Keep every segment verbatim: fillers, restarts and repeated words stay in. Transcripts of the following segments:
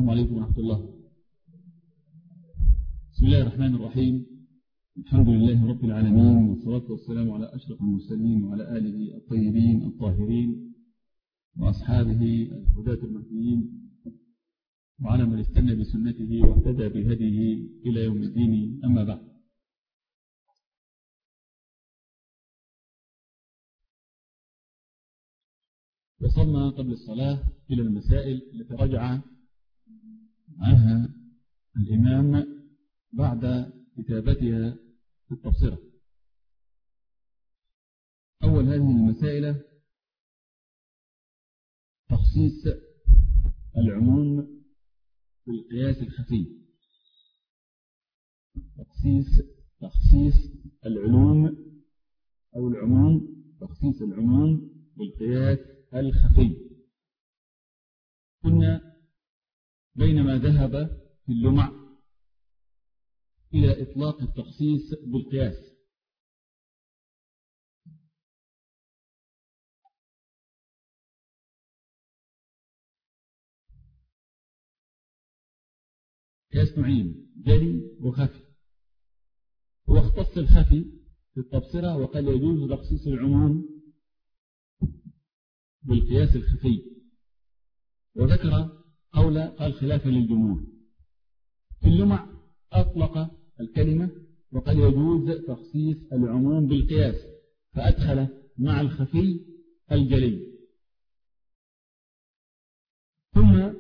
السلام عليكم ورحمة الله. بسم الله الرحمن الرحيم. الحمد لله رب العالمين، والصلاة والسلام على أشرف المرسلين وعلى آله الطيبين الطاهرين وأصحابه الهداة المهديين وعلى من استنى بسنته واهتدى بهديه إلى يوم الدين. أما بعد، وصلنا قبل الصلاة إلى المسائل التي رجع عنها الإمام بعد كتابتها في التبصرة. أول هذه المسائل تخصيص العموم بالقياس الخفي. تخصيص تخصيص العلوم أو العموم تخصيص العموم بالقياس الخفي. كنا بينما ذهب في اللمع إلى إطلاق التخصيص بالقياس، قياس نوعين، جلي وخفي. هو اختص الخفي في التبصرة وقال يجوز تخصيص العموم بالقياس الخفي، وذكر قول قال خلافا للجمهور. في اللمع أطلق الكلمة وقال يجوز تخصيص العموم بالقياس، فأدخل مع الخفي الجلي. ثم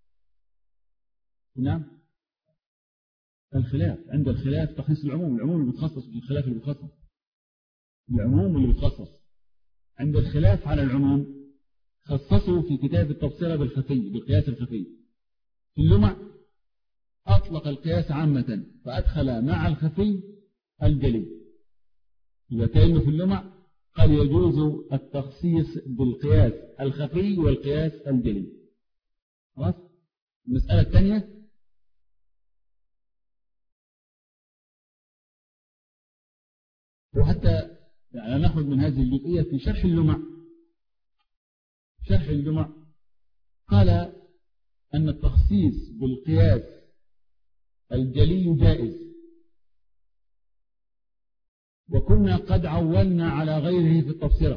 نعم الخلاف، عند الخلاف تخصيص العموم، العموم اللي بتخصص بالخلاف اللي بتخصص العموم اللي بتخصص. عند الخلاف على العموم خصصوا في كتاب التبصرة بالخفي بالقياس الخفي. في اللمع أطلق القياس عامة فأدخل مع الخفي الجلي. إذا كان في اللمع قال يجوز التخصيص بالقياس الخفي والقياس الجلي. خلاص. المسألة الثانية وحتى يعني نأخذ من هذه الجزئية في شرح اللمع. شرح اللمع قال أن التخصيص بالقياس الجلي جائز، وكنا قد عولنا على غيره في التبصرة.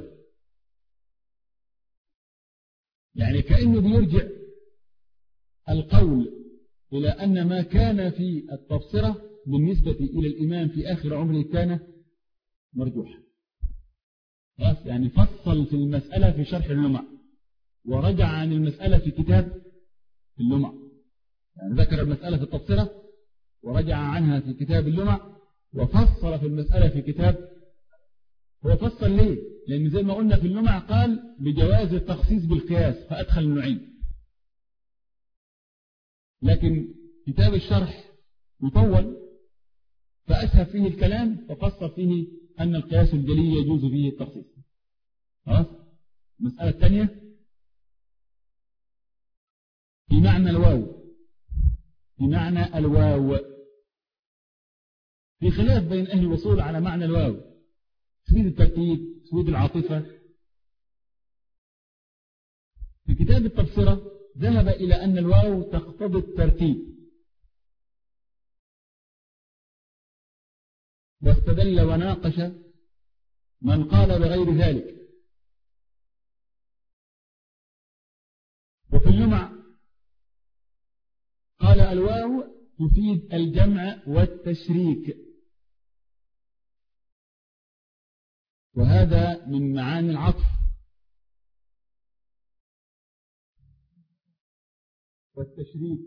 يعني كأنه بيرجع القول إلى أن ما كان في التبصرة بالنسبة إلى الإمام في آخر عمره كان مرجوحا. بس يعني فصل في المسألة في شرح اللمع ورجع عن المسألة في كتاب اللمع. يعني ذكر المسألة في التبصرة ورجع عنها في كتاب اللمع، وفصل في المسألة في كتاب. هو فصل ليه؟ لأن زي ما قلنا في اللمع قال بجواز التخصيص بالقياس فأدخل النوعين، لكن كتاب الشرح يطول فأسهب فيه الكلام ففصل فيه أن القياس الجلي يجوز فيه التخصيص. خلاص. المسألة الثانية في معنى الواو. في معنى الواو في خلاف بين أهل الوصول على معنى الواو، تفيد الترتيب، تفيد العاطفة. في كتاب التبصرة ذهب إلى أن الواو تقتضي الترتيب، واستدل وناقش من قال بغير ذلك. وفي اللمع قال الواو تفيد الجمع والتشريك، وهذا من معاني العطف. والتشريك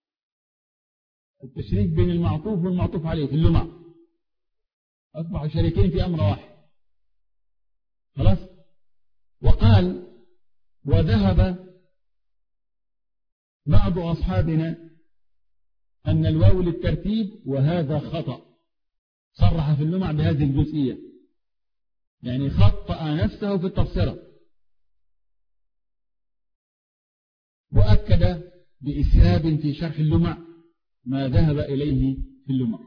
التشريك بين المعطوف والمعطوف عليه في اللمع، أصبحوا شريكين في أمر واحد. خلاص. وقال وذهب بعض أصحابنا أن الواو للترتيب، وهذا خطأ. صرح في اللمع بهذه الجزئية، يعني خطأ نفسه في التبصرة، وأكد بإسهاب في شرح اللمع ما ذهب إليه في اللمع.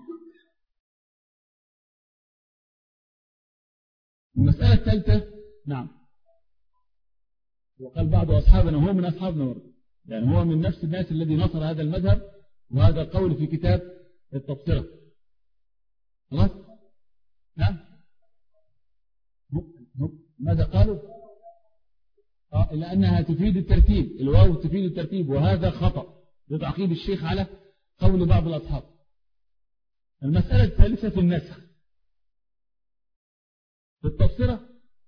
المسألة الثالثة نعم وقال بعض أصحابنا وهو من أصحابنا برضه يعني هو من نفس الناس الذي نصر هذا المذهب وهذا القول في كتاب التبصرة. خلاص؟ نعم. ماذا قالوا؟ آه إلا أنها تفيد الترتيب، الواو تفيد الترتيب، وهذا خطأ لتعقيب الشيخ على قول بعض الأصحاب. المسألة الثالثة في النسخ في التبصرة.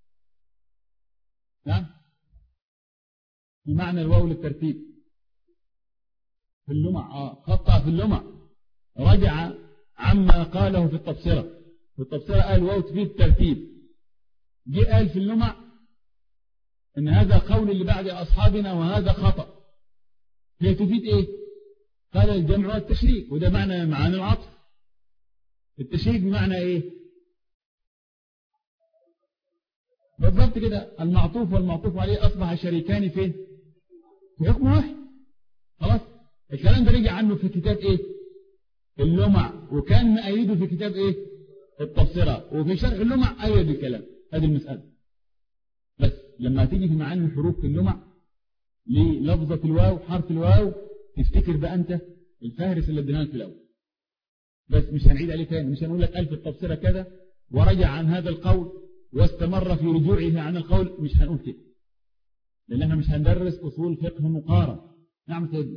نعم، بمعنى الواو للترتيب في اللمع. آه خطأ في اللمع، رجع عما قاله في التبصرة. في التبصرة قال واو تفيد الترتيب، جاء قال في اللمع إن هذا قول اللي بعد أصحابنا وهذا خطأ. هي تفيد إيه؟ قال الجمع والتشريك، وده معنى معاني العطف. التشريك بمعنى إيه؟ بالضبط كده، المعطوف والمعطوف عليه أصبح شريكان فين؟ في حكم واحد. خلاص؟ الكلام ده رجع عنه في كتاب إيه؟ اللمع، وكان مأيده في كتاب إيه؟ التبصرة، وفي شرح اللمع أيد الكلام. هذه المسألة. بس لما تيجي في معاني الحروف في اللمع للفظة الواو، حرف الواو، تفتكر بقى أنت الفهرس اللي اديناه في الأول. بس مش هنعيد عليه تاني، مش هنقول لك ألف التبصرة كذا ورجع عن هذا القول واستمر في رجوعه عن القول، مش هنقول كده، لأن احنا مش هندرس أصول فقه مقارن. نعم سيدي.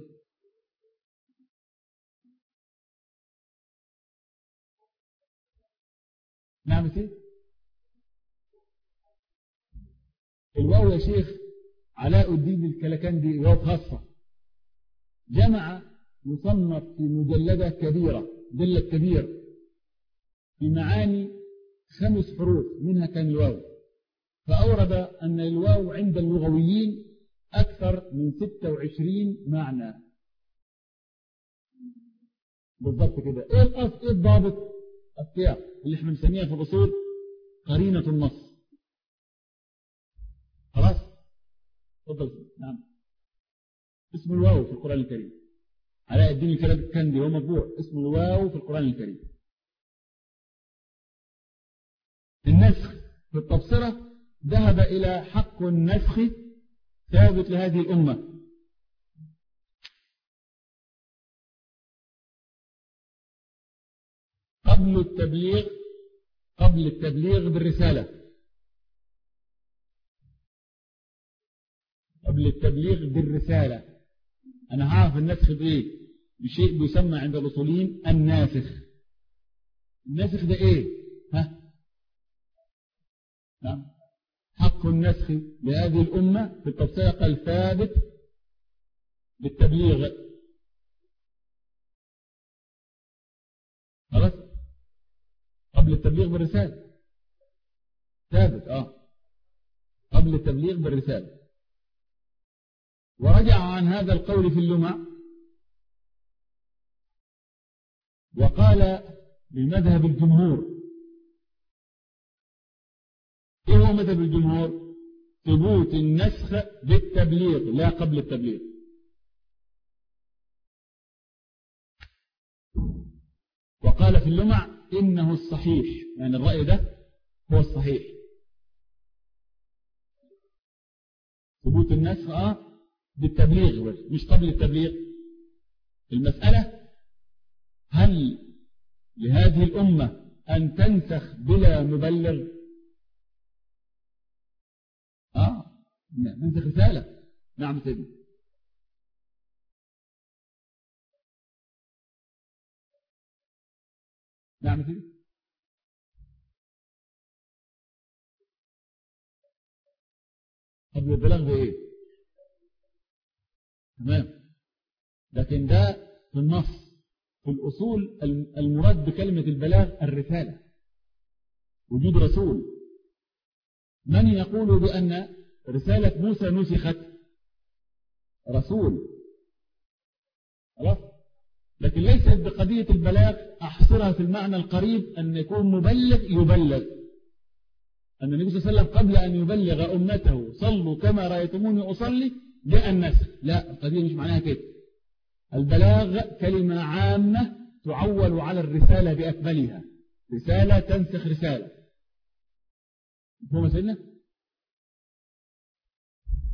نعم سيدي. الواو يا شيخ علاء الدين الكلكندي واو خاصة، جمع يصنف في مجلدة كبيرة، مجلد كبير في معاني خمس حروف منها كان الواو، فأورد أن الواو عند اللغويين أكثر من ستة وعشرين معنى. بالضبط كده. إيه الأصل؟ إيه الضابط؟ السياق اللي احنا بنسميها في الأصول قرينة النص. خلاص؟ تفضل. نعم. اسم الواو في القرآن الكريم، علاء الدين الكلكندي هو مطبوع اسم الواو في القرآن الكريم. النسخ في التبصرة ذهب إلى حق النسخ ثابت لهذه الأمة. قبل التبليغ قبل التبليغ بالرسالة قبل التبليغ بالرسالة أنا هعرف النسخ بإيه؟ بشيء بيسمى عند الأصوليين الناسخ. الناسخ ده إيه؟ ها؟ نعم. حق النسخ لهذه الأمة في التبصرة قال ثابت بالتبليغ. خلاص؟ قبل التبليغ بالرسالة ثابت. آه قبل التبليغ بالرسالة. ورجع عن هذا القول في اللمع وقال بمذهب الجمهور. ايه هو مذهب الجمهور؟ ثبوت النسخ بالتبليغ لا قبل التبليغ. وقال في اللمع إنه الصحيح، يعني الرأي ده هو الصحيح، ثبوت النسخ آه بالتبليغ مش قبل التبليغ. المسألة هل لهذه الأمة أن تنسخ بلا مبلغ؟ آه ننسخ رسالة. نعم سيدي. نعم سيدي. قبل البلاغ بإيه؟ تمام. لكن ده في النص. في الأصول المراد بكلمة البلاغ الرسالة، وجود رسول. من يقول بأن رسالة موسى نسخت؟ رسول. خلاص. لكن ليست بقضية البلاغ أحصرها في المعنى القريب أن يكون مبلغ يبلغ، أن النبي صلى الله عليه وسلم قبل أن يبلغ أمته صلوا كما رأيتموني أصلي جاء النسخ. لا، القضية مش معناها كده. البلاغ كلمة عامة تعول على الرسالة بأكملها. رسالة تنسخ رسالة. هو مسألة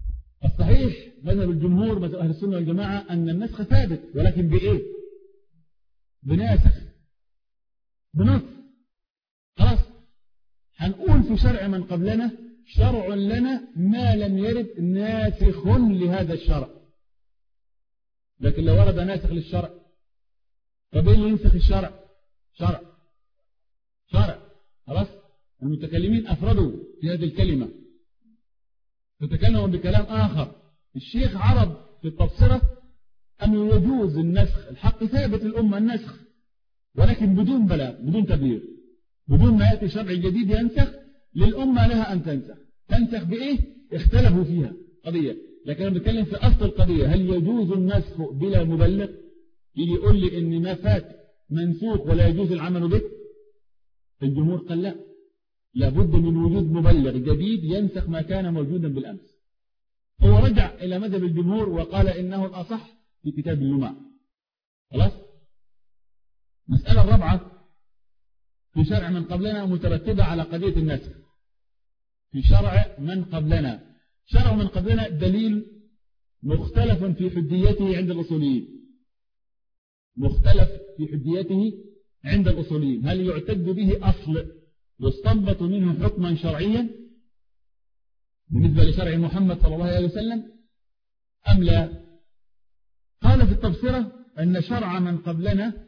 الصحيح مذهب الجمهور مذهب أهل السنة والجماعة أن النسخ ثابت، ولكن بإيه؟ بناسخ، بنص. خلاص هنقول في شرع من قبلنا شرع لنا ما لم يرد ناسخ لهذا الشرع. لكن لو ورد ناسخ للشرع، طب ايه اللي ينسخ الشرع؟ شرع شرع. خلاص المتكلمين أفردوا في هذه الكلمة، تتكلموا بكلام آخر. الشيخ عرض في التبصرة أنه يجوز النسخ، الحق ثابت الأمة النسخ، ولكن بدون بلاغ، بدون تبليغ، بدون ما يأتي شرع جديد ينسخ. للأمة لها أن تنسخ. تنسخ بإيه؟ اختلفوا فيها قضية، لكن أنا بتكلم في أصل القضية. هل يجوز النسخ بلا مبلغ؟ يجي يقول لي إن ما فات منسوخ ولا يجوز العمل به؟ الجمهور قال لا، لابد من وجود مبلغ جديد ينسخ ما كان موجودا بالأمس. هو رجع إلى مذهب الجمهور وقال إنه الأصح في كتاب اللمع. خلاص. مسألة الرابعة في شرع من قبلنا مترتبة على قضية النسخ. في شرع من قبلنا، شرع من قبلنا دليل مختلف في حجيته عند الأصوليين، مختلف في حجيته عند الأصوليين. هل يعتد به أصل يستنبط منه حكما شرعيا بالنسبة لشرع محمد صلى الله عليه وسلم أم لا؟ قال في التبصرة أن شرع من قبلنا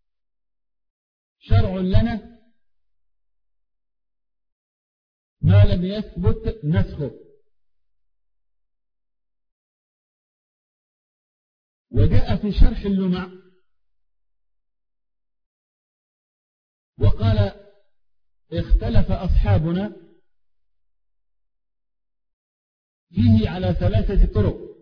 شرع لنا ما لم يثبت نسخه. وجاء في شرح اللمع وقال اختلف أصحابنا فيه على ثلاثة طرق،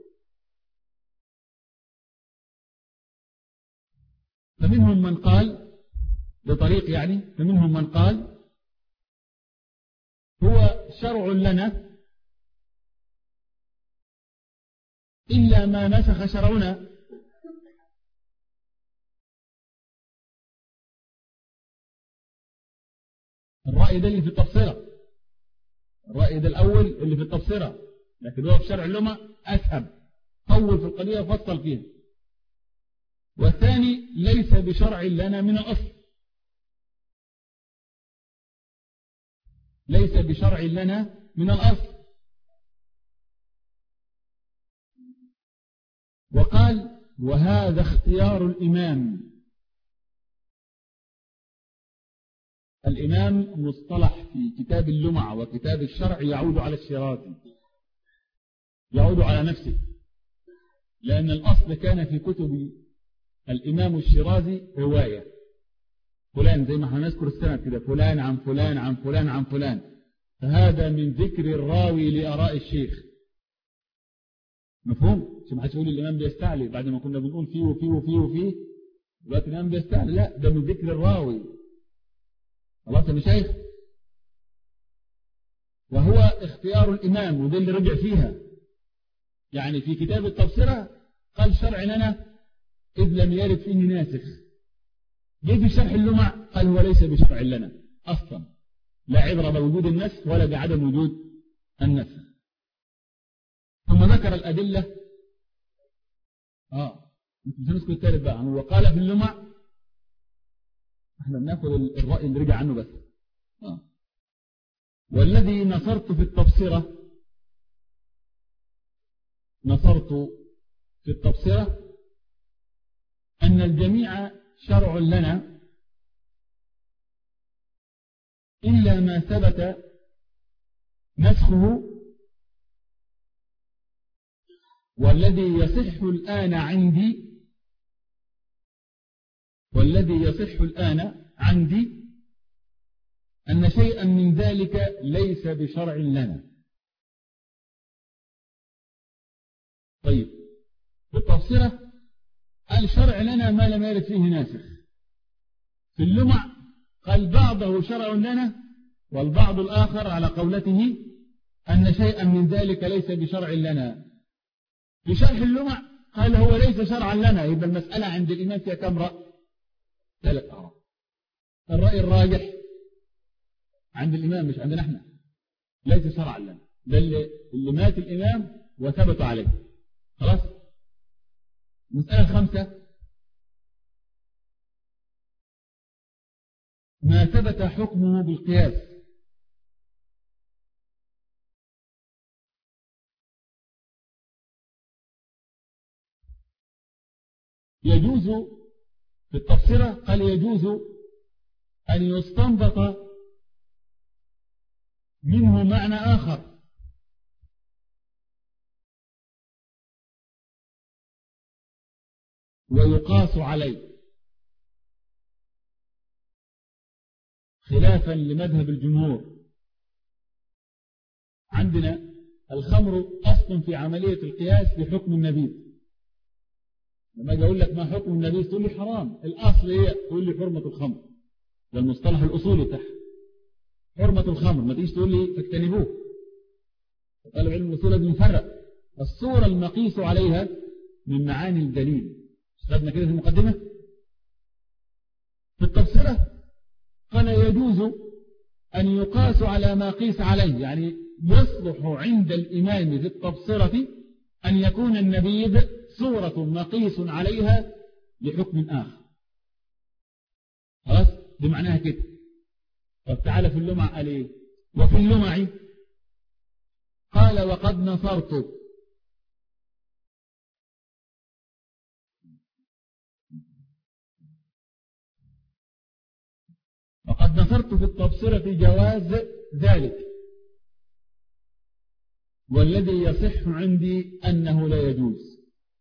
فمنهم من قال بطريق يعني فمنهم من قال هو شرع لنا إلا ما نسخ شرعنا. الرأي ده اللي في التبصرة، الرأي ده الأول اللي في التبصرة، لكن هو في شرع اللمع أسهب، طول في القضية وفصل فيها. والثاني ليس بشرع لنا من الأصل، ليس بشرع لنا من الأصل. وقال وهذا اختيار الإمام. الإمام مصطلح في كتاب اللمع وكتاب الشرع يعود على الشيرازي، يعود على نفسه، لأن الأصل كان في كتب الإمام الشيرازي رواية فلان، زي ما احنا نذكر السنة كده، فلان عن فلان عن فلان عن فلان، فهذا من ذكر الراوي لآراء الشيخ. مفهوم؟ عشان ما حدش يقول الإمام بيستعلي بعد ما كنا بنقول فيه وفيه وفيه وفيه، دلوقتي الإمام بيستعلي، لا، ده من ذكر الراوي. خلاص يا شيخ؟ وهو اختيار الإمام، وده اللي رجع فيها. يعني في كتاب التبصرة قال شرع لنا إذ لم يرد فيه ناسخ. جه في شرح اللمع قال هو ليس بشرع لنا أصلا، لا عبرة بوجود النسخ ولا بعدم وجود النسخ. ثم ذكر الأدلة. آه مش هنذكر الثالث بقى. هو قال في اللمع، احنا بناخد الرأي اللي رجع عنه بس. آه. والذي نصرت في التبصرة، نصرت في التبصرة أن الجميع شرع لنا إلا ما ثبت نسخه، والذي يصح الآن عندي والذي يصح الآن عندي أن شيئا من ذلك ليس بشرع لنا. طيب في التبصرة قال شرع لنا ما لم يرد فيه ناسخ. في اللمع قال بعضه شرع لنا والبعض الآخر على قولته أن شيئا من ذلك ليس بشرع لنا. في شرح اللمع قال هو ليس شرعا لنا. يبقى المسألة عند الإمام فيها كم رأي؟ ثلاث آراء. الرأي الراجح عند الإمام مش عندنا احنا، ليس شرعا لنا. ده اللي, اللي مات الإمام وثبت عليه. خلاص. المسألة الخامسة ما ثبت حكمه بالقياس. يجوز في التفسير قال يجوز أن يستنبط منه معنى آخر ويقاس عليه، خلافا لمذهب الجمهور. عندنا الخمر أصل في عملية القياس بحكم النبيذ. لما أجي أقول لك ما حكم النبيذ تقول لي حرام، الأصل هي تقول لي حرمة الخمر، ده المصطلح الأصولي تحت حرمة الخمر، ما تيجي تقول لي فاجتنبوه. طالب علم الأصول لازم يفرق الصورة المقيس عليها من معاني الدليل. خدنا كده في المقدمة. في التفسير قال يجوز أن يقاس على ما قيس عليه، يعني يصلح عند الإمام في التبصرة أن يكون النبيذ صورة مقيس عليها لحكم آخر. خلاص دي معناها كده. طب تعالى في اللمع قال ايه؟ وفي اللمع قال وقد نصرت وقد نصرت في التبصرة جواز ذلك، والذي يصح عندي أنه لا يجوز.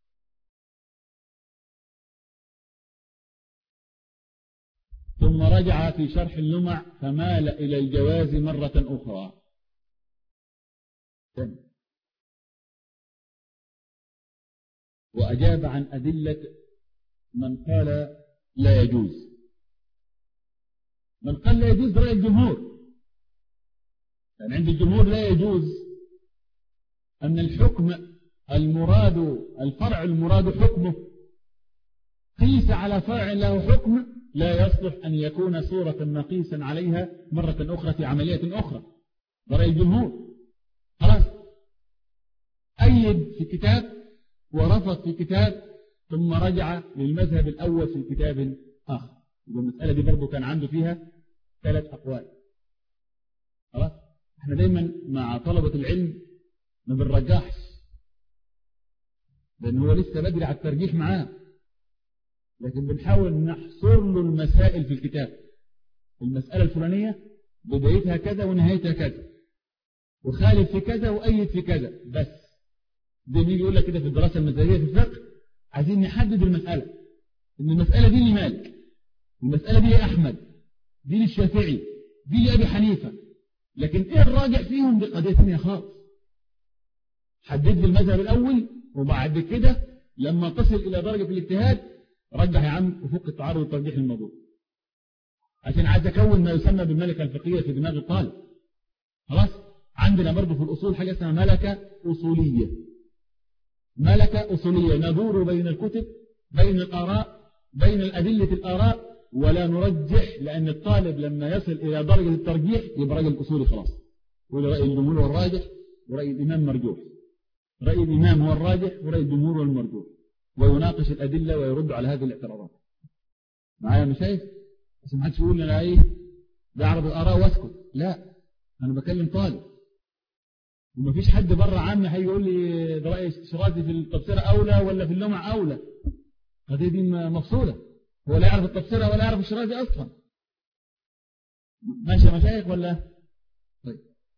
ثم رجع في شرح اللمع فمال إلى الجواز مرة أخرى. وأجاب عن أدلة من قال لا يجوز. من قال لا يجوز رأي الجمهور، يعني عند الجمهور لا يجوز أن الحكم المراد الفرع المراد حكمه قيس على فرع له حكم لا يصلح أن يكون صورة مقيسا عليها مرة أخرى في عملية أخرى. رأي الجمهور. خلاص أيد في كتاب ورفض في كتاب ثم رجع للمذهب الأول في كتاب آخر. والمسألة دي برضو كان عنده فيها ثلاث أقوال. خلاص احنا دايما مع طلبة العلم ما بنرجحش، لأن هو لسه بدري على الترجيح معاه، لكن بنحاول نحصر له المسائل في الكتاب. المسألة الفلانية بدايتها كذا ونهايتها كذا، وخالف في كذا وأيد في كذا. بس ده بيجي يقول لك كده في الدراسة المذهبية في الفقه عايزين نحدد المسألة، إن المسألة دي لمالك، المسألة دي لأحمد، دي للشافعي، دي لأبي حنيفة، لكن إيه الراجع فيهم دي قضية ثانية خالص. حدد لي المذهب الأول، وبعد كده لما تصل إلى درجة الاجتهاد رجح يا عم وفق التعارض والترجيح الموضوع، عشان عايز أكون ما يسمى بالملكة الفقهية في دماغ الطالب. خلاص عندنا برضه في الأصول حاجة اسمها ملكة أصولية. ملكة أصولية ندور بين الكتب، بين الآراء، بين الأدلة الآراء، ولا نرجح، لأن الطالب لما يصل إلى درجة الترجيح يبقى راجل أصولي خلاص. يقول رأي الجمهور هو الراجح ورأي الإمام مرجوح، رأي الإمام هو الراجح ورأي الجمهور هو المرجوح، ويناقش الأدلة ويرد على هذه الاعتراضات. معايا مش شايف؟ بس ما حدش يقول لنا إيه بعرض الآراء واسكت، لا أنا بكلم طالب، ومفيش حد بره عامي هيقول لي ده رأي الشرازي في التفسير أولى ولا في اللمع أولى. هذه دي مفصولة، هو لا يعرف التفسير ولا يعرف الشرازي أصلا. ماشي يا مشايخ ولا؟ طيب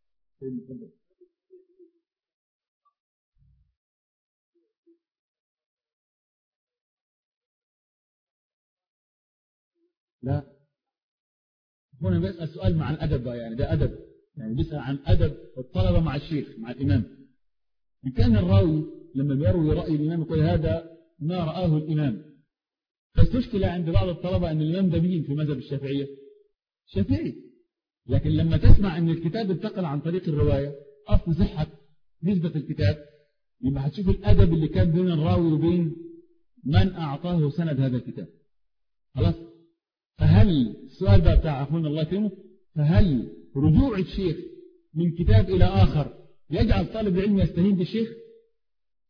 لا، هنا بيسأل سؤال مع الأدب بقى، يعني ده أدب، يعني بيسأل عن أدب الطلبة مع الشيخ مع الإمام. إن كان الراوي لما بيروي رأي الإمام يقول هذا ما رآه الإمام، فاستشكل عند بعض الطلبة أن الإمام ده مين في مذهب الشافعية؟ شافعي. لكن لما تسمع أن الكتاب انتقل عن طريق الرواية أصل صحة نسبة الكتاب، يبقى هتشوف الأدب اللي كان بين الراوي وبين من أعطاه سند هذا الكتاب. خلاص؟ فهل السؤال بقى بتاع أخونا الله يكرمه، فهل رجوع الشيخ من كتاب إلى آخر يجعل طالب العلم يستهين بالشيخ؟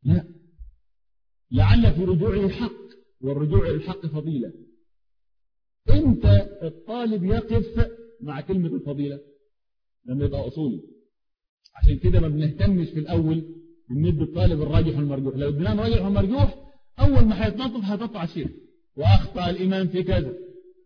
لا، لعل في رجوعه حق، والرجوع إلى الحق فضيلة. إمتى الطالب يقف مع كلمة الفضيلة؟ لما يبقى أصولي. عشان كده ما بنهتمش في الأول بندي الطالب الراجح والمرجوح. لو اديناه الراجح والمرجوح أول ما هيتنطط هيتنطط على الشيخ، وأخطأ الإمام في كذا،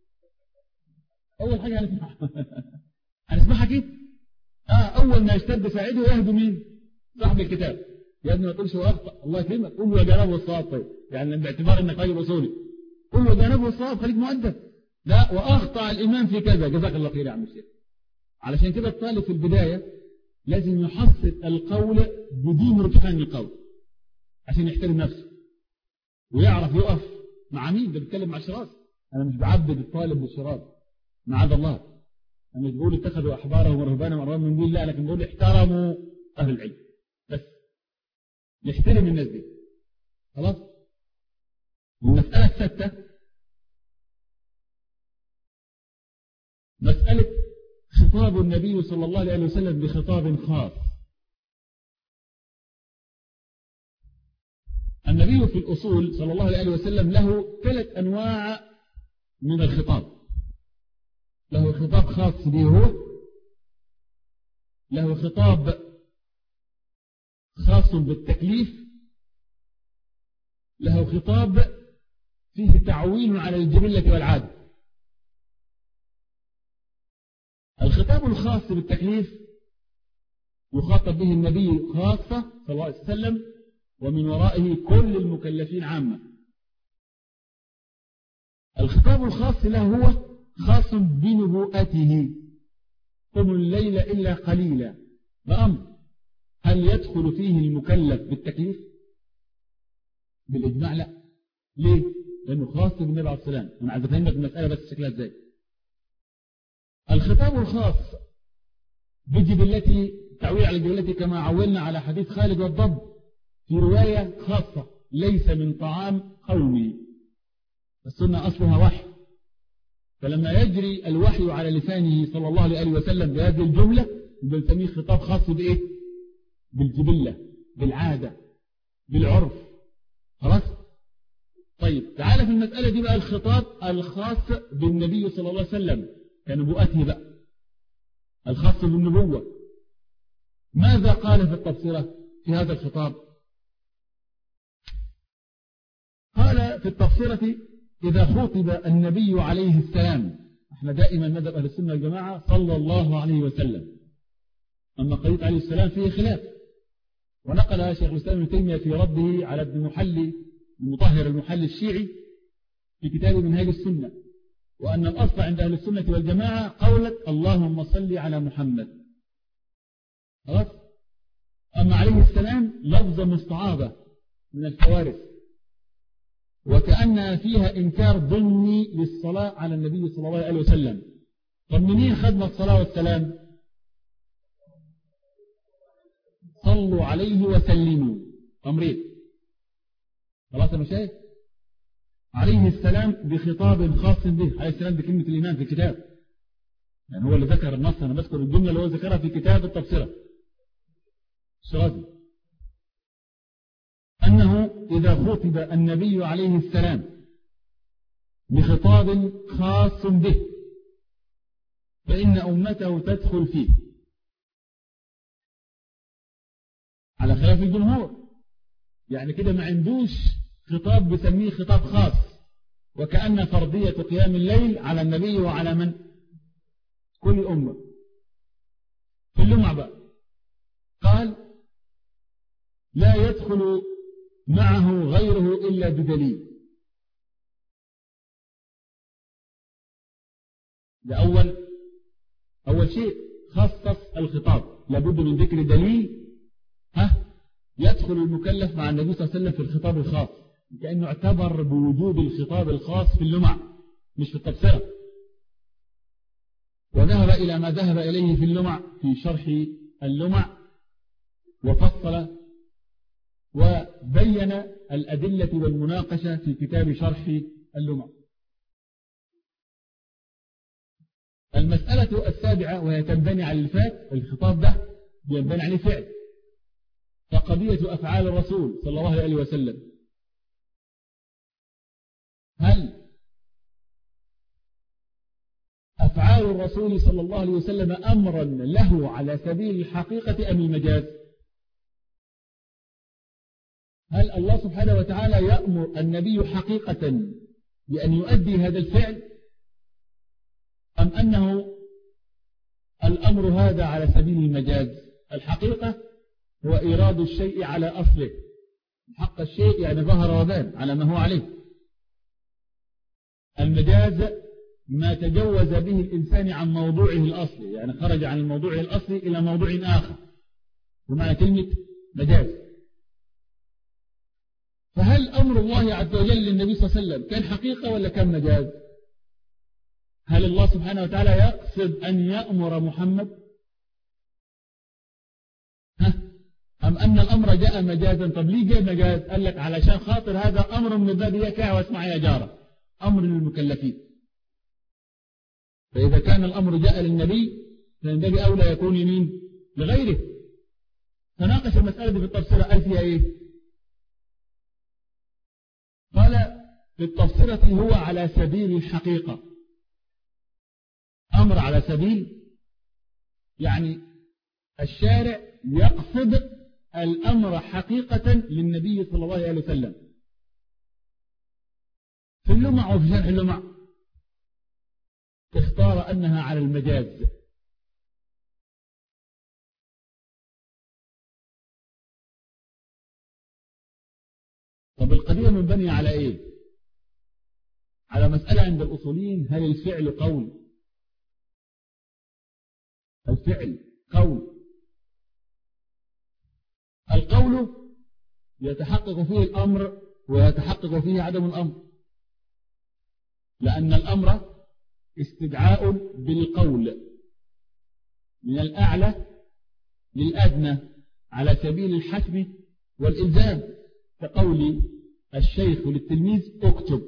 أول حاجة هنسمعها هنسمعها كده. آه أول ما يشتد ساعده يهدو مين؟ صاحب الكتاب. يا ابني ما تقولش هو أخطأ، الله يكرمك، قول له يا جناب والصواب. طيب يعني باعتبار إنك راجل أصولي، قول له يا جناب والصواب، خليك مؤدب. لا، وأخطأ الإمام في كذا، جزاك الله خير يا عم الشيخ. علشان كده الطالب في البداية لازم يحصل القول بدون رجحان القول عشان يحترم نفسه ويعرف يقف مع مين. ده بيتكلم مع الشراذ. أنا مش بعبد الطالب بالشراذ، معاذ الله. أنا مش بقول اتخذوا أحبارهم ورهبانهم أربابا من دون الله، لكن بقول احترموا أهل العلم بس، يحترم الناس دي. خلاص. المسألة السادسة مسألة خطاب النبي صلى الله عليه وسلم بخطاب خاص. النبي في الأصول صلى الله عليه وسلم له ثلاث أنواع من الخطاب. له خطاب خاص به هو، له خطاب خاص بالتكليف، له خطاب فيه تعويل على الجبلة والعادة. الخطاب الخاص بالتكليف يخاطب به النبي خاصة صلى الله عليه وسلم، ومن ورائه كل المكلفين عامة. الخطاب الخاص له هو خاص بنبوءته، قم الليل إلا قليلا، بأمر. هل يدخل فيه المكلف بالتكليف؟ بالإجماع لا. ليه؟ لأنه خاص بالنبي عليه السلام. أنا عايز أفهمك المسألة بس شكلها إزاي. الخطاب الخاص بجبلته، تعويل على جبلته، كما عولنا على حديث خالد والضب في رواية خاصة: ليس من طعام قومي. السنة أصلها وحي، فلما يجري الوحي على لسانه صلى الله عليه وسلم بهذه الجملة بنسميه خطاب خاص بإيه؟ بالجبلة، بالعادة، بالعرف. خلاص؟ طيب تعالى في المسألة دي بقى الخطاب الخاص بالنبي صلى الله عليه وسلم كنبوءته بقى، الخاص بالنبوة. ماذا قال في التبصرة في هذا الخطاب؟ قال في التبصرة: إذا خطب النبي عليه السلام، احنا دائما مذهب أهل السنة والجماعة صلى الله عليه وسلم، أما قضية عليه السلام فيه خلاف، ونقل شيخ الإسلام ابن تيمية في رده على ابن المحلي المطهر المحلي الشيعي في كتاب منهاج السنة، وأن الأصل عند أهل السنة والجماعة قولة اللهم صل على محمد. خلاص. أما عليه السلام لفظة مستعاضة من الفوارث، وكأنها فيها إنكار ضمني للصلاة على النبي صلى الله عليه وسلم. طب منين خدنا الصلاة والسلام؟ صلوا عليه وسلموا، أمرين. خلاص يا مشايخ. عليه السلام بخطاب خاص به، عليه السلام بكلمة الإيمان في الكتاب، يعني هو اللي ذكر النص، أنا بذكر الجملة اللي هو ذكرها في كتاب التبصرة الشرازي، أنه إذا خطب النبي عليه السلام بخطاب خاص به فإن أمته تدخل فيه، على خلاف الجمهور. يعني كده ما عندوش خطاب بسميه خطاب خاص، وكأن فرضية قيام الليل على النبي وعلى من؟ كل أمة. كلهم مع بعض. قال: لا يدخل معه غيره إلا بدليل. ده أول أول شيء خصص الخطاب، لابد من ذكر دليل ها يدخل المكلف مع النبي صلى الله عليه وسلم في الخطاب الخاص، كأنه اعتبر بوجود الخطاب الخاص في اللمع مش في التبصرة، وذهب إلى ما ذهب إليه في اللمع في شرح اللمع، وفصل وبين الأدلة والمناقشة في كتاب شرح اللمع. المسألة السابعة وهي تنبني على الفات، الخطاب ده ينبني عليه فعل. فقضية أفعال الرسول صلى الله عليه وسلم، هل أفعال الرسول صلى الله عليه وسلم أمرا له على سبيل الحقيقة أم المجاز؟ هل الله سبحانه وتعالى يأمر النبي حقيقة بأن يؤدي هذا الفعل، أم أنه الأمر هذا على سبيل المجاز؟ الحقيقة هو إيراد الشيء على أصله، حق الشيء يعني ظهر وبان على ما هو عليه. المجاز ما تجوز به الإنسان عن موضوعه الأصلي، يعني خرج عن الموضوع الأصلي إلى موضوع آخر، ومعنى كلمة مجاز. فهل أمر الله عز وجل للنبي صلى الله عليه وسلم كان حقيقة ولا كان مجاز؟ هل الله سبحانه وتعالى يقصد أن يأمر محمد؟ ها؟ أم أن الأمر جاء مجازا؟ طب ليه جاء مجاز؟ قال لك علشان خاطر هذا أمر من باب يكع واسمع يا جارة، أمر للمكلفين. فإذا كان الأمر جاء للنبي فينبغي أولى يكون يمين لغيره. تناقش المسألة دي في التفسير، قال فيها إيه؟ قال في التفسيرة هو على سبيل الحقيقة، أمر على سبيل يعني الشارع يقصد الأمر حقيقة للنبي صلى الله عليه وسلم. في اللمع وفي شرح اللمع اختار أنها على المجاز. طب القضية منبنية على إيه؟ على مسألة عند الأصوليين، هل الفعل قول؟ الفعل قول. القول يتحقق فيه الأمر ويتحقق فيه عدم الأمر، لأن الأمر استدعاء بالقول من الأعلى للأدنى على سبيل الحتم والإلزام، كقول الشيخ للتلميذ اكتب،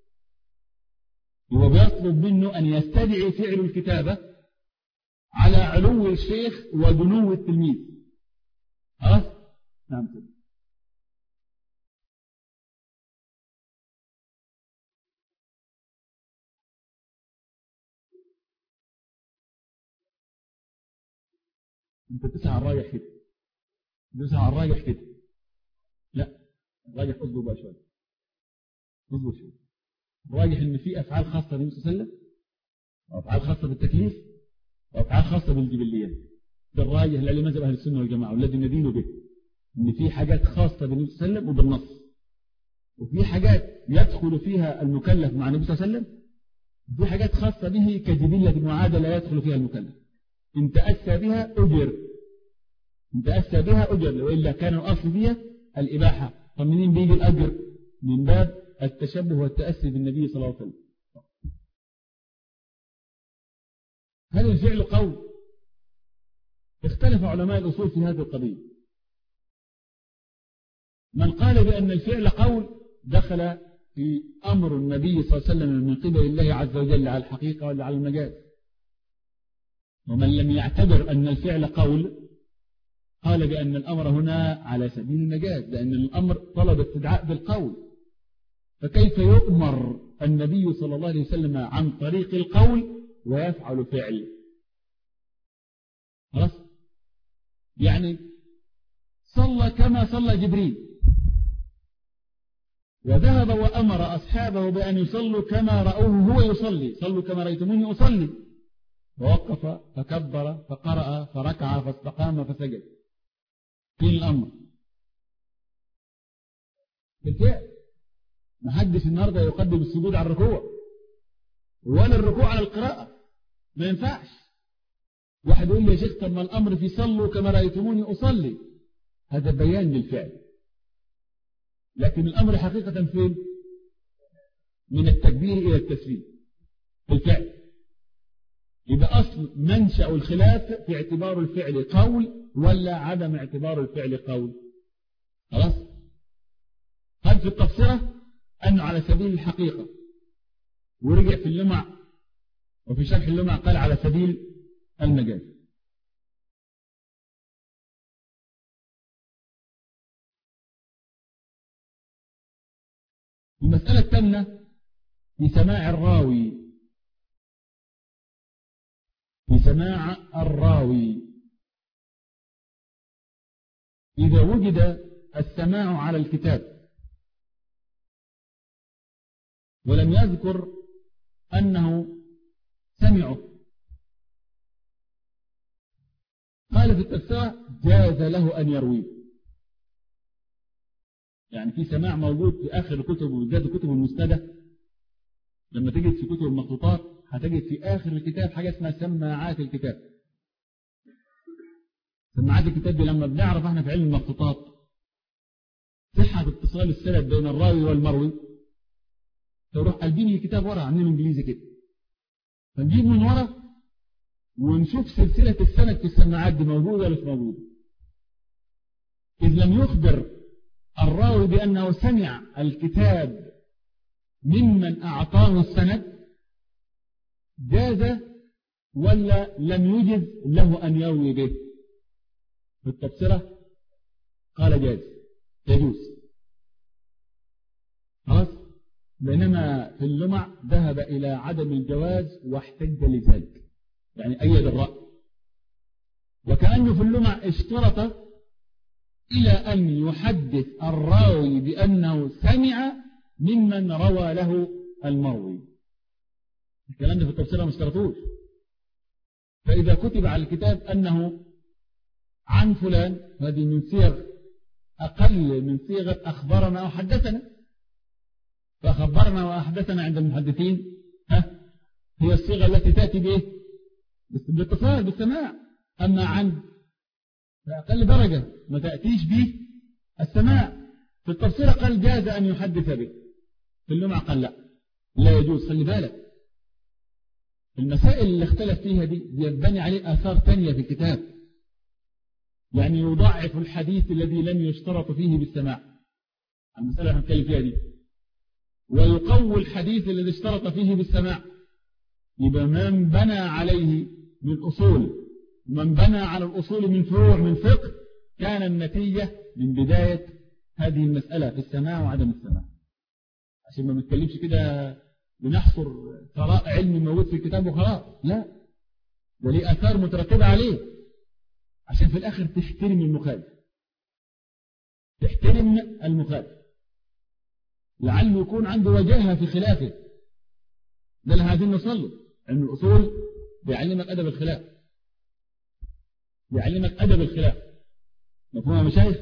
هو بيطلب منه أن يستدعي فعل الكتابة على علو الشيخ ودنو التلميذ. خلاص؟ نعم كده. انت تسعى الراجح كده، تسعى الراجح كده. لا، الراجح اصبر بقى شويه، اصبر شويه. الراجح ان في افعال خاصه بالنبي صلى الله عليه وسلم، وافعال خاصه بالتكليف، وافعال خاصه بالجبليات. ده الراجح الذي مذهب اهل السنه والجماعه والذي ندين به، ان في حاجات خاصه بالنبي صلى الله عليه وسلم وبالنص، وفي حاجات يدخل فيها المكلف مع النبي صلى الله عليه وسلم، وفي حاجات خاصه به كجبله وعاده لا يدخل فيها المكلف. إن تأسى بها أجر، إن تأسى بها أجر، وإلا كان الأصل فيها الإباحة. طب منين بيجي الأجر؟ من باب التشبه والتأسي بالنبي صلى الله عليه وسلم. هل الفعل قول؟ اختلف علماء الأصول في هذه القضية. من قال بأن الفعل قول دخل في أمر النبي صلى الله عليه وسلم من قبل الله عز وجل على الحقيقة ولا على المجاز. ومن لم يعتبر أن الفعل قول قال بأن الأمر هنا على سبيل المجاز، لأن الأمر طلب استدعاء بالقول، فكيف يؤمر النبي صلى الله عليه وسلم عن طريق القول ويفعل فعل؟ خلاص؟ يعني صلى كما صلى جبريل، وذهب وأمر أصحابه بأن يصلوا كما رأوه هو يصلي، صلوا كما رأيتموني أصلي، فوقف فكبر فقرأ فركع فاستقام فسجد. في الأمر بالفعل. ما حدش النهارده يقدم السجود على الركوع ولا الركوع على القراءة، ما ينفعش. واحد يقول لي يا شيخ طب ما الأمر في صلوا كما رأيتموني أصلي، هذا بيان للفعل، لكن الأمر حقيقة فين؟ من التكبير إلى التسليم بالفعل. يبقى أصل منشأ الخلاف في اعتبار الفعل قول ولا عدم اعتبار الفعل قول. خلاص؟ قال في التفسيرة أنه على سبيل الحقيقة، ورجع في اللمع وفي شرح اللمع قال على سبيل المجاز. المسألة الثامنة في سماع الراوي، في سماع الراوي إذا وجد السماع على الكتاب ولم يذكر أنه سمعه، قال في التفسير جاز له أن يرويه. يعني في سماع موجود في آخر الكتب وبالذات الكتب المسندة، لما تجد في كتب المخطوطات هتجد في آخر الكتاب حاجة اسمها سماعات الكتاب. سماعات الكتاب دي لما بنعرف احنا في علم المخطوطات صحة اتصال السند بين الراوي والمروي، تروح قلبين الكتاب ورا عاملين انجليزي كده، فنجيب من ورا ونشوف سلسلة السند في السماعات دي موجودة ولا مش موجودة. إذ لم يخبر الراوي بأنه سمع الكتاب ممن أعطاه السند جاز ولا لم يجز له أن يروي به؟ في التفسير قال جاز، يجوز. خلاص. بينما في اللمع ذهب إلى عدم الجواز واحتج لذلك، يعني أيد الرأي، وكأنه في اللمع اشترط إلى أن يحدث الراوي بأنه سمع ممن روى له المروي. الكلام ده في التفسير ما اشترطوش. فإذا كتب على الكتاب أنه عن فلان، هذه من صيغ أقل من صيغة أخبرنا أو حدثنا، فخبرنا وأحدثنا عند المحدثين ها هي الصيغة التي تأتي به بالاتصال بالسماع. أما عن فأقل درجة ما تأتيش به السماع. في التفسير قال جاز أن يحدث به، في اللمع قال لا لا يجوز. خلي بالك المسائل اللي اختلف فيها دي يبني عليه آثار تانية في الكتاب، يعني يضعف الحديث الذي لم يشترط فيه بالسماع، المسألة اللي هنتكلم فيها دي، ويقوي الحديث الذي اشترط فيه بالسماع. يبقى من بنى عليه من أصول، من بنى على الأصول من فروع من فقه، كان النتيجة من بداية هذه المسألة في السماع وعدم السماع. عشان ما نتكلمش كده بنحصر ثراء علمي موجود في الكتاب وخلاص، لا، ده ليه آثار مترتبة عليه، عشان في الآخر تحترم المخالف، تحترم المخالف لعله يكون عنده وجاهة في خلافه. ده اللي عايزين نوصل له. علم الأصول بيعلمك أدب الخلاف، بيعلمك أدب الخلاف. مفهوم يا مشايخ؟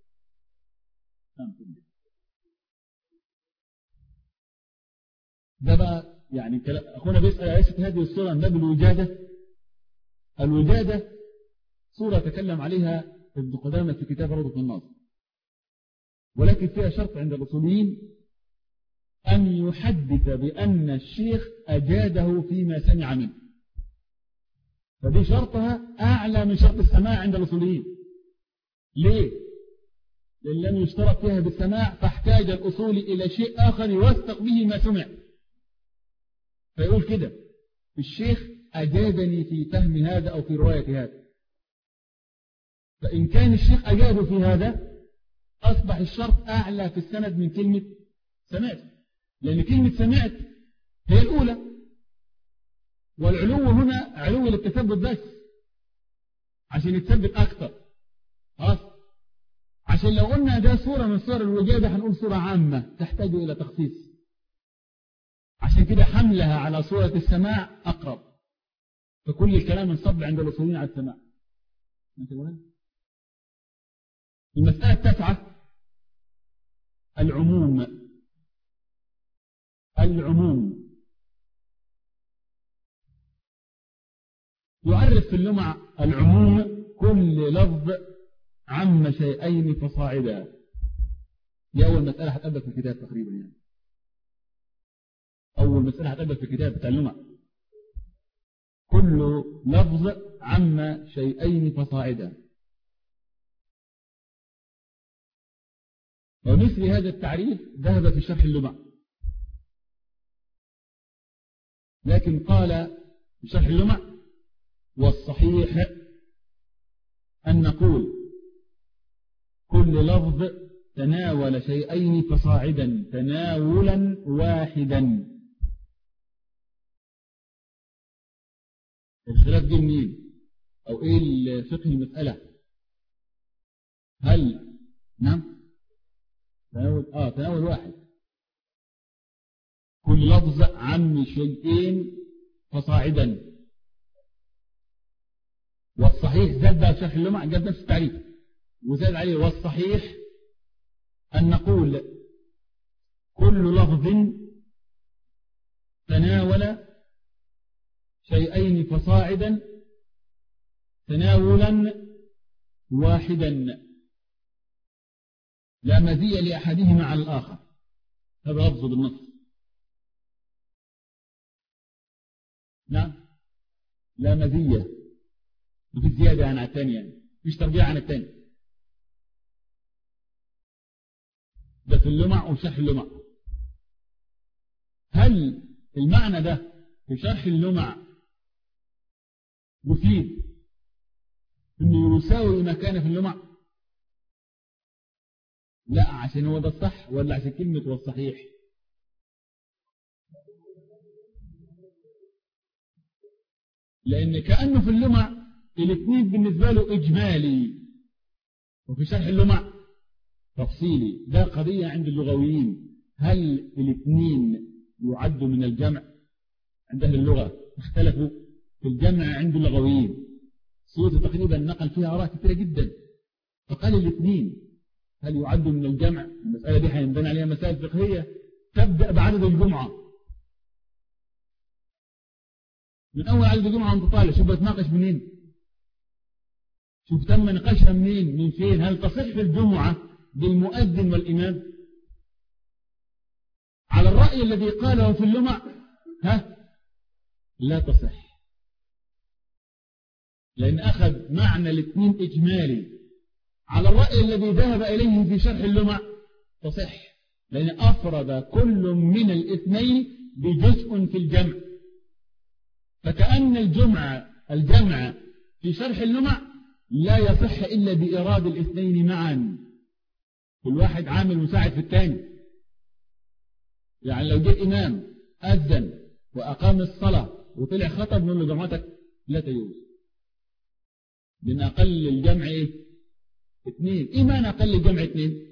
ده بقى يعني أخونا بيسأل أليست هذه الصورة من باب الوجادة؟ الوجادة صورة تكلم عليها ابن قدامة في كتاب روضة الناظر، ولكن فيها شرط عند الأصوليين أن يحدث بأن الشيخ أجاده فيما سمع منه، فدي شرطها أعلى من شرط السماع عند الأصوليين. ليه؟ لأن لم يشترط فيها بالسماع، فاحتاج الأصول إلى شيء آخر يوثق به ما سمع، فيقول كده الشيخ أجادني في فهم هذا أو في رواية هذا. فإن كان الشيخ أجاده في هذا أصبح الشرط أعلى في السند من كلمة سمعت، لأن كلمة سمعت هي الأولى، والعلو هنا علو للتثبت بس عشان يتثبت أكثر. خلاص، عشان لو قلنا ده صورة من صور الوجادة هنقول صورة عامة تحتاج إلى تخصيص، عشان كده حملها على صورة السماع أقرب، فكل الكلام انصب عند الأصوليين على السماع. المسألة التاسعة العموم. العموم يعرف في اللمع العموم كل لفظ عم شيئين فصاعدا. دي أول مسألة هتقابلك في الكتاب تقريبا، يعني أول مسألة هتقابلك في الكتاب بتاع اللمع، كل لفظ عم شيئين فصاعدا. ومثل هذا التعريف ذهب في شرح اللمع، لكن قال في شرح اللمع والصحيح أن نقول كل لفظ تناول شيئين فصاعدا تناولا واحدا. الخلاف دي منين او ايه فقه المسألة؟ هل نعم تناول اه تناول واحد، كل لفظ عن شيئين فصاعدا. والصحيح زاد بقى شرح اللمع جاب نفس التعريف وزاد عليه والصحيح أن نقول كل لفظ تناول شيئين فصاعدا تناولا واحدا لا مزية لأحدهما على الآخر. هذا لفظ بالنص. نعم لا مزية، وفي زيادة عن الثاني، يعني مش ترجيع عن الثاني. ده في اللمع وشرح اللمع. هل المعنى ده في شرح اللمع يفيد انه يساوي ما كان في اللمع؟ لا، عشان هو ده الصح ولا عشان كلمة والصحيح؟ لأن كأنه في اللمع الاثنين بالنسبة له إجمالي وفي شرح اللمع تفصيلي. ده قضية عند اللغويين، هل الاثنين يعدوا من الجمع؟ عند أهل اللغة اختلفوا في الجمع عند اللغويين. السيوطي تقريبا نقل فيها آراء كثيرة جدا، فقال الاثنين هل يعدوا من الجمع؟ المسألة دي هينبنى عليها مسائل فقهية تبدأ بعدد الجمعة. من أول عدد الجمعة وانت طالع شوف بتناقش منين، شوف تم نقاشها منين من فين. هل تصح الجمعة بالمؤذن والإمام على الرأي الذي قاله في اللمع؟ ها لا تصح، لأن أخذ معنى الاثنين إجمالي. على الرأي الذي ذهب إليه في شرح اللمع تصح، لأن أفرد كل من الاثنين بجزء في الجمع. فكأن الجمع الجمع في شرح اللمع لا يصح إلا بإراد الاثنين معا، كل واحد عامل مساعد في الثاني. يعني لو جاء إمام أذن وأقام الصلاة وطلع خطب من له جمعتك لا تجوز، لأن أقل الجمع إيه؟ اثنين. إيه معنى أقل الجمع اثنين؟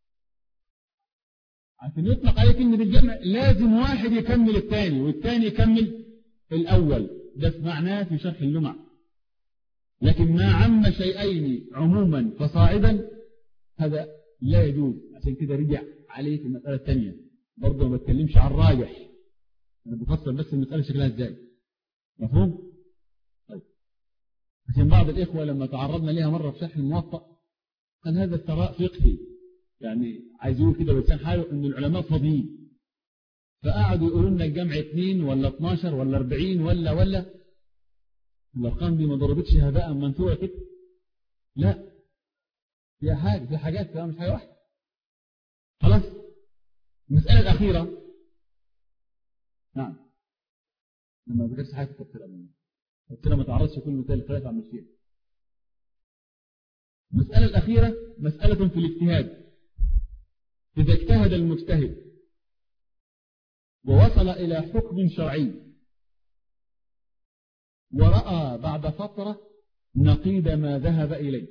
عشان يطلق عليه كلمة الجمع لازم واحد يكمل الثاني والثاني يكمل الأول. ده في معناه في شرح اللمع. لكن ما عم شيئين عموما فصاعدا هذا لا يجوز. عشان كده رجع عليه في المسألة الثانية. برضه ما بتكلمش عن الراجح، أنا بفصل بس المسألة شكلها إزاي. مفهوم؟ طيب، عشان بعض الإخوة لما تعرضنا لها مرة في شرح الموطأ قال هذا الثراء فقهي، يعني عايز يقول كده بلسان حاله إن العلماء فاضيين، فقعدوا يقولوا لنا الجمع اثنين ولا اثناشر ولا أربعين ولا ولا الأرقام دي ما ضربتش هباء منثورة كده. لا، فيها حاجة، فيها حاجات، فيها مش حاجة واحدة. خلاص. المسألة الأخيرة، نعم، لما ذكرت حاجة في التفسير منه التفسير ما تعرضش كل مثال ثلاثة عن الشيء. المسألة الأخيرة مسألة في الاجتهاد. إذا اجتهد المجتهد ووصل إلى حكم شرعي ورأى بعد فترة نقيض ما ذهب إليه،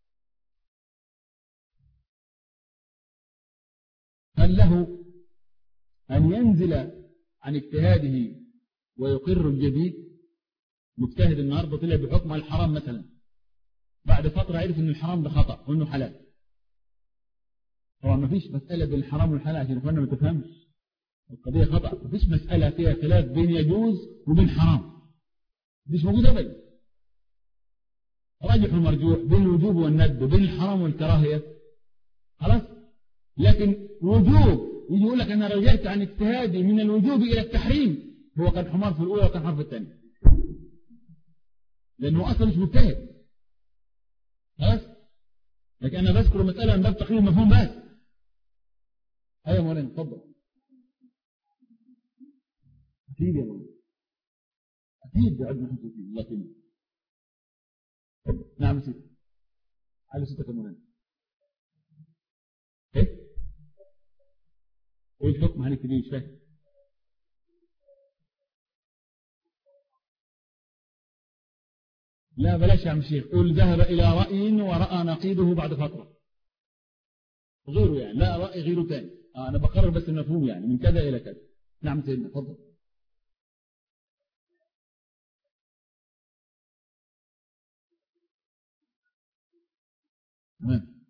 هل له أن ينزل عن اجتهاده ويقر الجديد؟ مجتهد النهارده طلع بحكم الحرام مثلا، بعد فترة عرف أن الحرام ده خطأ وأنه حلال. طبعا ما فيش مسألة بين الحرام والحلال عشان إخواننا ما تفهمش القضية خطأ. ما فيش مسألة فيها خلاف بين يجوز وبين حرام، مش موجود أبدا. راجح ومرجوح بين الوجوب والندب، بين الحرام والكراهية، خلاص. لكن وجوب يجي يقول لك أنا رجعت عن اجتهادي من الوجوب إلى التحريم، هو كان حمار في الأولى وكان حمار في الثانية، لأنه أصلا مش مجتهد. خلاص. لكن أنا بذكر مسألة من باب تقرير المفهوم بس. أيوة مولانا اتفضل. أكيد يا مولانا، أكيد بعدنا حسن فيه الله كلمة. نعم سيدي، على ستة مولانا. ايه الحكم هنكتب ايه؟ مش فاهم. لا بلاش يا عم شيخ، قول ذهب إلى رأي ورأى نقيضه بعد فترة غيره، يعني لا رأي غيره تاني. آه أنا بقرر بس المفهوم، يعني من كذا إلى كذا. نعم سيدنا تفضل. تمام.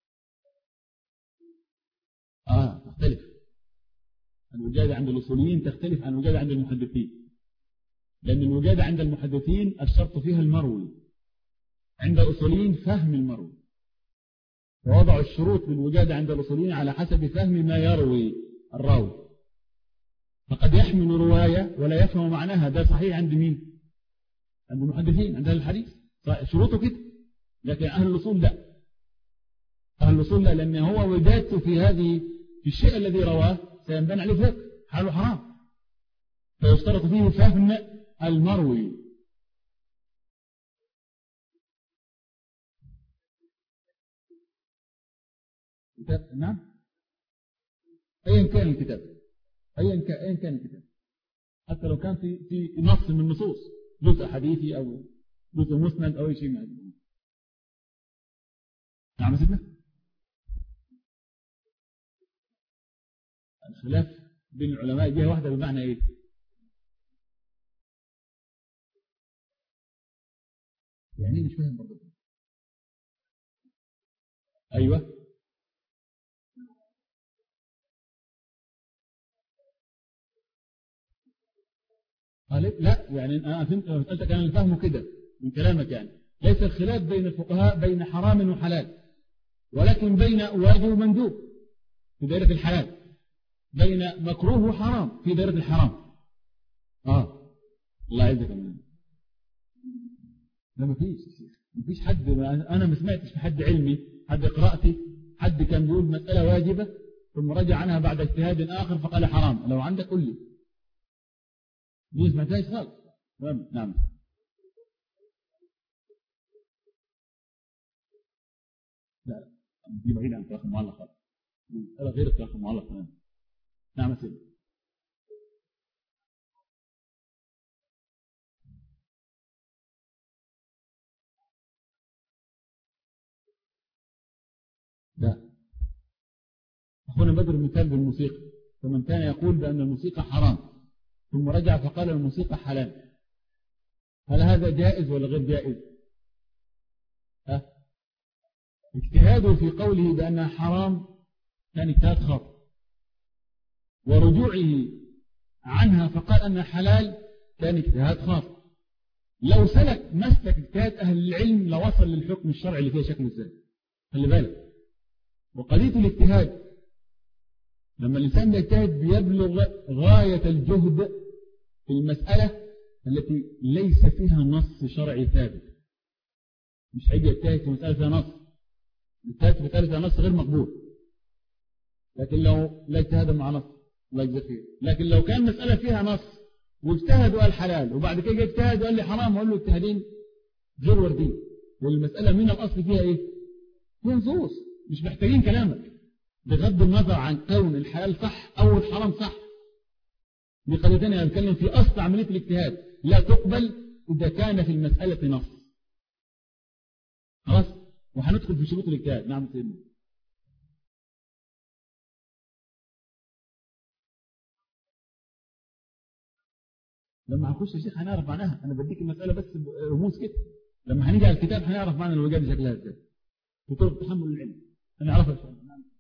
آه تختلف. الوجادة عند الأصوليين تختلف عن الوجادة عند المحدثين، لأن الوجادة عند المحدثين الشرط فيها المروي، عند الأصوليين فهم المروي، ووضعوا الشروط للوجادة عند الأصوليين على حسب فهم ما يروي الراوي، فقد يحمل رواية ولا يفهم معناها. ده صحيح عند مين؟ عند المحدثين، عند أهل الحديث شروطه كده. لكن أهل الأصول لا، أهل الأصول لا، لأن هو وجادته في هذه في الشيء الذي رواه سينبني عليه فقه حاله حرام، فيشترط فيه فهم المروي. نعم. أيا كان الكتاب، أيا كان أيا كان الكتاب، حتى لو كان في في نص من النصوص، جزء حديثي أو جزء مسند أو أي شيء من هذا. نعم سيدنا. الخلاف بين العلماء جهة واحدة بمعنى إيه؟ يعني مش فاهم برضه. أيوه. لا يعني أنا فهمت مسألتك، أنا اللي فاهمه كده من كلامك، يعني ليس الخلاف بين الفقهاء بين حرام وحلال، ولكن بين واجب ومندوب في دائرة الحلال، بين مكروه وحرام في دائرة الحرام. آه الله يعزك منه. لا مفيش مفيش حد، أنا ما سمعتش في حد علمي، حد قرأتي حد كان بيقول مسألة واجبة ثم رجع عنها بعد اجتهاد آخر فقال حرام. لو عندك قل لي، دي ما سمعتهاش خالص. نعم. لا دي بعيدة عن التراخي المعلق خالص، مسألة غير التراخي المعلق تماما. نعم سيدي. لا أخونا بدر مثال بالموسيقى، فمن كان يقول بأن الموسيقى حرام ثم رجع فقال الموسيقى حلال، هل هذا جائز ولا غير جائز؟ ها؟ اجتهاده في قوله بأنها حرام كان اجتهاد خاطئ، ورجوعه عنها فقال أنها حلال كان اجتهاد خاطئ. لو سلك مسلك اجتهاد أهل العلم لوصل للحكم الشرعي اللي فيه شكل ازاي. خلي بالك، وقضية الاجتهاد لما الإنسان بيجتهد بيبلغ غاية الجهد في المسألة التي ليس فيها نص شرعي ثابت. مش هيجي يجتهد في مسألة فيها نص، الاجتهاد في مسألة فيها نص غير مقبول. لكن لو لا اجتهاد مع نص الله يجزي خير، لكن لو كان مسألة فيها نص واجتهد وقال حلال وبعد كده اجتهد وقال لي حرام، اقول له اجتهادين غير وردين، والمسألة من الأصل فيها ايه؟ فيها نصوص، مش محتاجين كلامك، بغض النظر عن كون الحلال صح أو الحرام صح. دي قضيتين أنا بتكلم في أصل عملية الاجتهاد، لا تقبل إذا كان في المسألة نص. خلاص، وهندخل في شروط الاجتهاد. نعم سيدنا. لما هنخش يا شيخ هنعرف معناها، أنا بديك المسألة بس رموز كده، لما هنيجي على الكتاب هنعرف معنى الوجاد شكلها ازاي في طرق تحمل العلم هنعرفها إن شاء الله. نعم.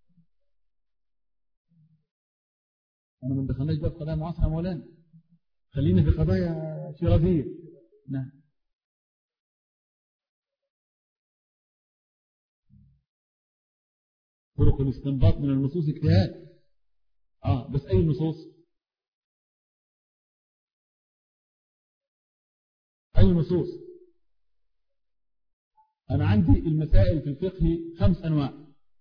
أنا ما دخلناش بقى في قضايا معاصرة مولانا، خلينا في قضايا شرازية. نعم. طرق الاستنباط من النصوص اجتهاد. اه بس أي نصوص؟ أي نصوص؟ أنا عندي المسائل في الفقه خمس أنواع،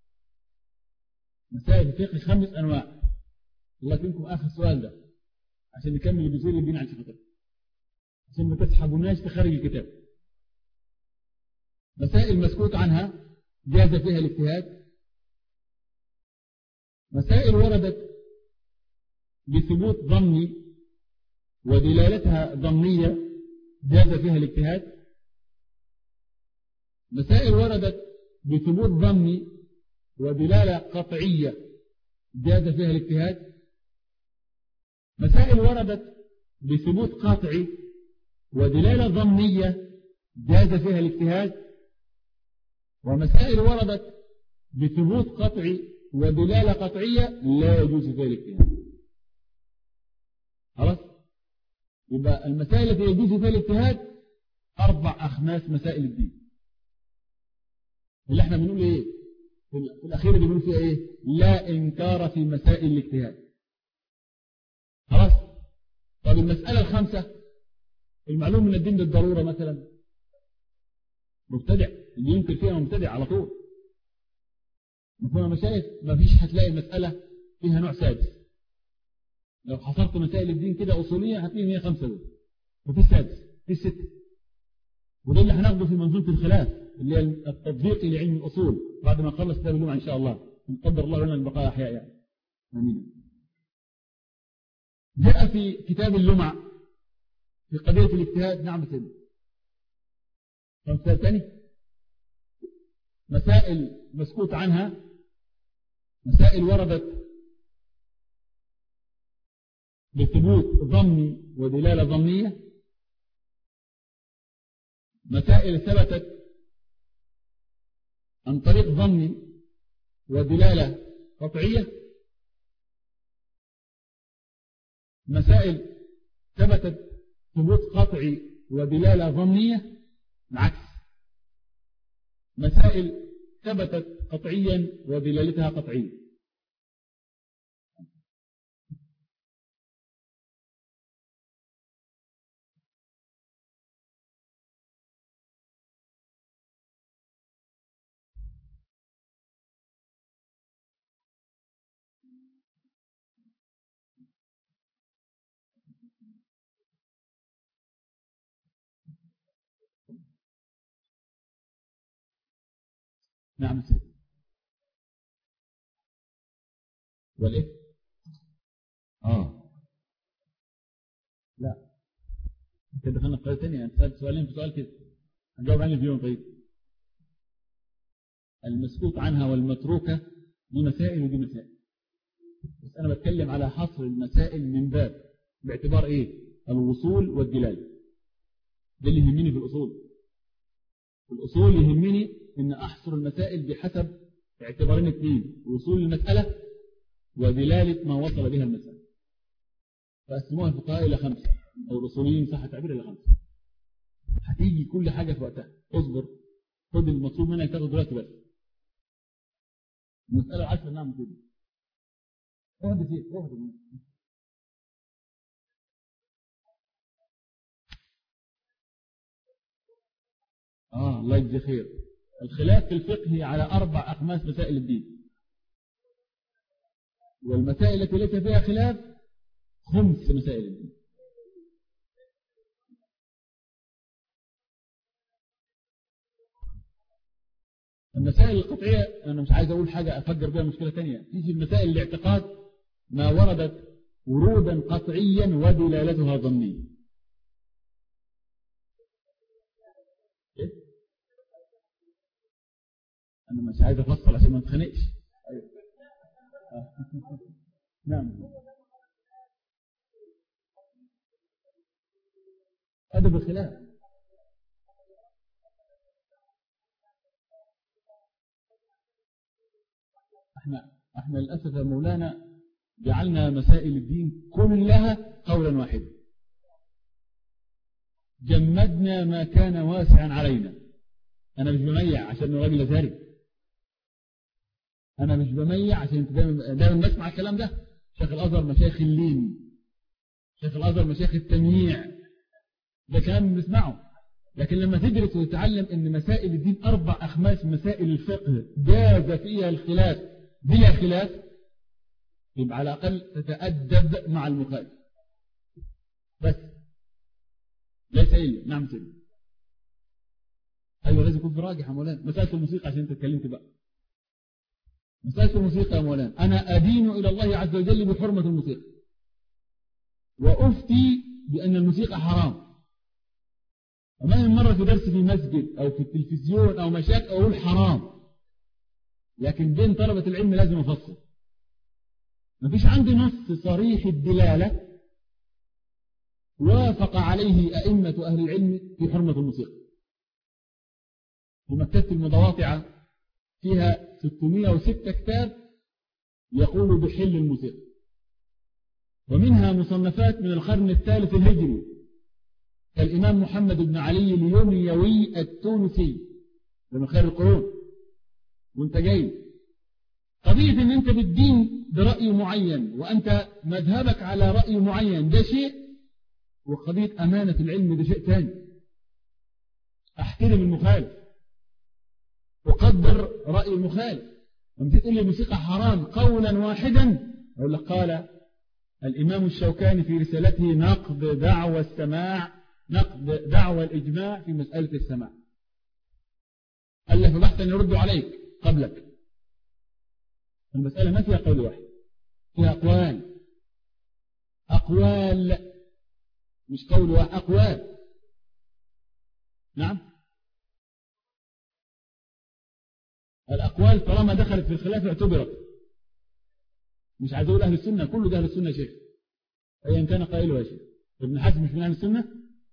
مسائل في الفقه خمس أنواع. الله يكرمكم آخر سؤال ده عشان نكمل بزير الدين عن الكتاب، عشان ما تسحبوناش تخرج الكتاب. مسائل مسكوت عنها جاز فيها الاجتهاد، مسائل وردت بثبوت ظني ودلالتها ظنية جاز فيها الاجتهاد. مسائل وردت بثبوت ظني ودلالة قطعية جاز فيها الاجتهاد. مسائل وردت بثبوت قطعي ودلالة ظنية جاز فيها الاجتهاد. ومسائل وردت بثبوت قطعي ودلالة قطعية لا يجوز فيها الاجتهاد. خلاص؟ يبقى المسائل التي يجوز فيها الاجتهاد أربع أخماس مسائل الدين. اللي احنا بنقول ايه؟ في الأخيرة اللي بنقول فيها ايه؟ لا إنكار في مسائل الاجتهاد. خلاص؟ طب المسألة الخامسة، المعلوم من الدين بالضرورة مثلا، مبتدع اللي ينكر فيها مبتدع على طول. مفهوم مشايخ؟ ما فيش هتلاقي المسألة فيها نوع سادس. لو حصرت مسائل الدين كده أصولية هتلاقي مية وخمسة دول، وفي سادس في ستة. وده اللي هناخده في منظومة الخلاف اللي هي التطبيق لعلم الأصول بعد ما نخلص كتاب اللمعة إن شاء الله، نقدر الله لنا البقاء أحياء يعني. آمين. جاء في كتاب اللمعة في قضية الاجتهاد. نعم سيدي. خمسة ثاني مسائل مسكوت عنها، مسائل وردت بثبوت ظني ودلالة ظنية، مسائل ثبتت عن طريق ظني ودلالة قطعية، مسائل ثبتت ثبوت قطعي ودلالة ظنية العكس، مسائل ثبتت قطعيا ودلالتها قطعية. نعم سيدي. والإيه؟ آه لا أنت دخلنا في قضية ثانية. أنت سألت سؤالين في سؤال كده هنجاوب عنه في يوم. طيب المسكوت عنها والمتروكة دي مسائل ودي مسائل، بس أنا بتكلم على حصر المسائل من باب باعتبار إيه؟ الوصول والدلالة. ده اللي يهمني في الأصول. في الأصول يهمني إن أحصر المسائل بحسب اعتبارين اثنين: وصول المسألة ودلالة ما وصل بها المسألة. فأسموها الفقهاء إلى خمسة، أو الأصوليين صح التعبير إلى خمسة. هتيجي كل حاجة في وقتها. اصبر، خد المطلوب منك تاخد دلوقتي بس. المسألة عشر. نعم كده. اهدي فيه اهدي. آه الله يجزي خير. الخلاف في الفقه على أربع أخماس مسائل الدين، والمسائل التي ليس فيها خلاف خمس مسائل الدين. المسائل القطعية أنا مش عايز أقول حاجة أفجر بها مشكلة تانية. تيجي المسائل الاعتقاد ما وردت ورودا قطعيا ودلالتها ظنية. إيه؟ أنا مش عايز أفصل عشان ما نتخانقش. أيوة. نعم. هذا بالخلاف. احنا احنا للأسف يا مولانا جعلنا مسائل الدين كلها قولا واحدا، جمدنا ما كان واسعا علينا. انا مش بميع عشان انا راجل ازهري، انا مش بميع عشان انت دايما دايما بسمع الكلام ده. شيخ الازهر مشايخ اللين، شيخ الازهر مشايخ التمييع، ده كلام بنسمعه. لكن لما تدرس وتتعلم ان مسائل الدين اربع اخماس مسائل الفقه جاز فيها الخلاف بلا خلاف، يبقى على الاقل تتادب مع المخالف بس ليس الا. نعم سيدي. ايوه لازم يكون في راجح يا مولانا. مساله الموسيقى عشان انت اتكلمت بقى. مساله الموسيقى يا مولانا انا ادين الى الله عز وجل بحرمه الموسيقى، وأفتي بأن الموسيقى حرام، وما من مرة في درس في مسجد أو في التلفزيون أو مشاكل أقول حرام، لكن بين طلبة العلم لازم أفصل. ما فيش عندي نص صريح الدلالة وافق عليه أئمة أهل العلم في حرمة الموسيقى. ومكتبة المتواطعة فيها ستمائة وستة كتاب يقول بحل الموسيقى، ومنها مصنفات من القرن الثالث الهجري كالإمام محمد بن علي اليوميوي التونسي من خير القرون. وانت جاي قضية ان انت بالدين برأي معين وانت مذهبك على رأي معين ده شيء، وقضية أمانة العلم ده شيء ثاني. احترم المخالف وقدر رأي المخالف. لما تقول لي الموسيقى حرام قولا واحدا أقول لك قال الإمام الشوكاني في رسالته نقد دعوى السماع، نقد دعوى الإجماع في مسألة السماع، ألف بحثا يرد عليك قبلك. المسألة ما فيها قول واحد، فيها أقوال، أقوال مش قول واحد، أقوال. نعم، الأقوال طالما دخلت في الخلاف اعتبرت. مش عايز أقول أهل السنة، كله ده أهل السنة يا شيخ، أيا كان قائله يا شيخ. ابن حزم مش من أهل السنة؟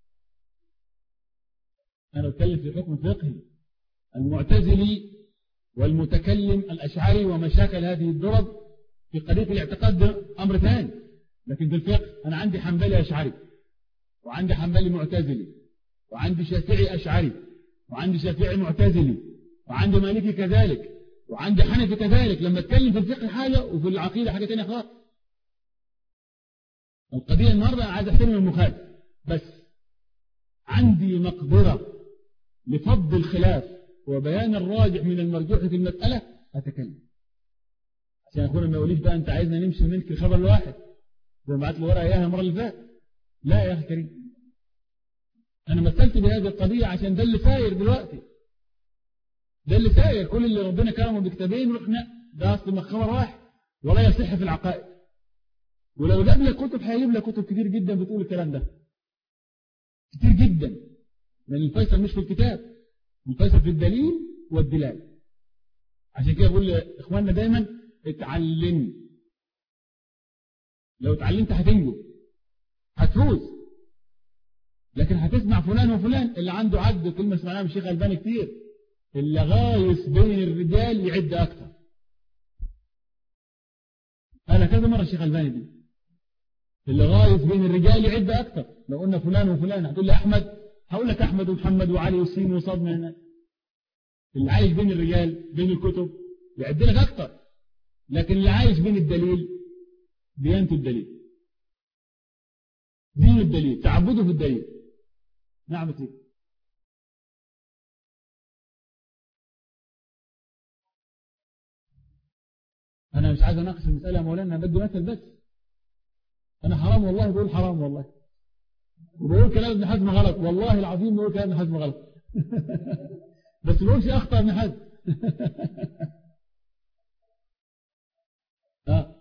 أنا بتكلم في حكم فقهي. المعتزلي والمتكلم الأشعري ومشاكل هذه الدرب في قضية الاعتقاد ده أمر ثاني، لكن في الفقه أنا عندي حنبلي أشعري، وعندي حنبلي معتزلي، وعندي شافعي أشعري، وعندي شافعي معتزلي، وعندي مالكي كذلك، وعندي حنفي كذلك. لما اتكلم في الفقه حاجة وفي العقيدة حاجة ثانيه خالص. القضية النهارده عايز احترم المخالف، بس عندي مقدرة لفض الخلاف وبيان الراجح من المرجوح في المسألة أتكلم، عشان أخونا ما يقوليش بقى أنت عايزنا نمشي وننكر خبر الواحد زي ما بعت له ورقة إياها المرة اللي فاتت. لا يا أخي كريم، أنا مثلت بهذه القضية عشان ده اللي ساير دلوقتي، ده اللي ساير. كل اللي ربنا كرمه بكتابين رحنا ده أصل خبر واحد ولا يصح في العقائد. ولو جاب لك كتب هيجيب لك كتب كتير جدا بتقول الكلام ده كتير جدا، لأن الفيصل مش في الكتاب، الفيصل في الدليل والدلالة. عشان كده بقول لإخواننا دايما اتعلم. لو اتعلمت هتنجو هتفوز، لكن هتسمع فلان وفلان اللي عنده عد. كلمة سمعناها من الشيخ الباني كتير، اللي غايس بين الرجال يعد أكثر. أنا كذا مرة الشيخ الباني دي اللي غايس بين الرجال يعد أكثر. لو قلنا فلان وفلان هتقول لي أحمد، هقول لك أحمد ومحمد وعلي وسين وصاد من هنا. اللي عايش بين الرجال بين الكتب يعد لك أكثر، لكن اللي عايش بين الدليل ديانته الدليل، دين الدليل، تعبده في الدليل. نعم سيدي. أنا مش عايز أناقش المسألة يا مولانا، أنا بدي مثل بس. أنا حرام والله بقول حرام والله، وبقول كلام ابن حزم غلط والله العظيم، بقول كلام ابن حزم غلط بس بقولش أخطأ ابن حزم آه.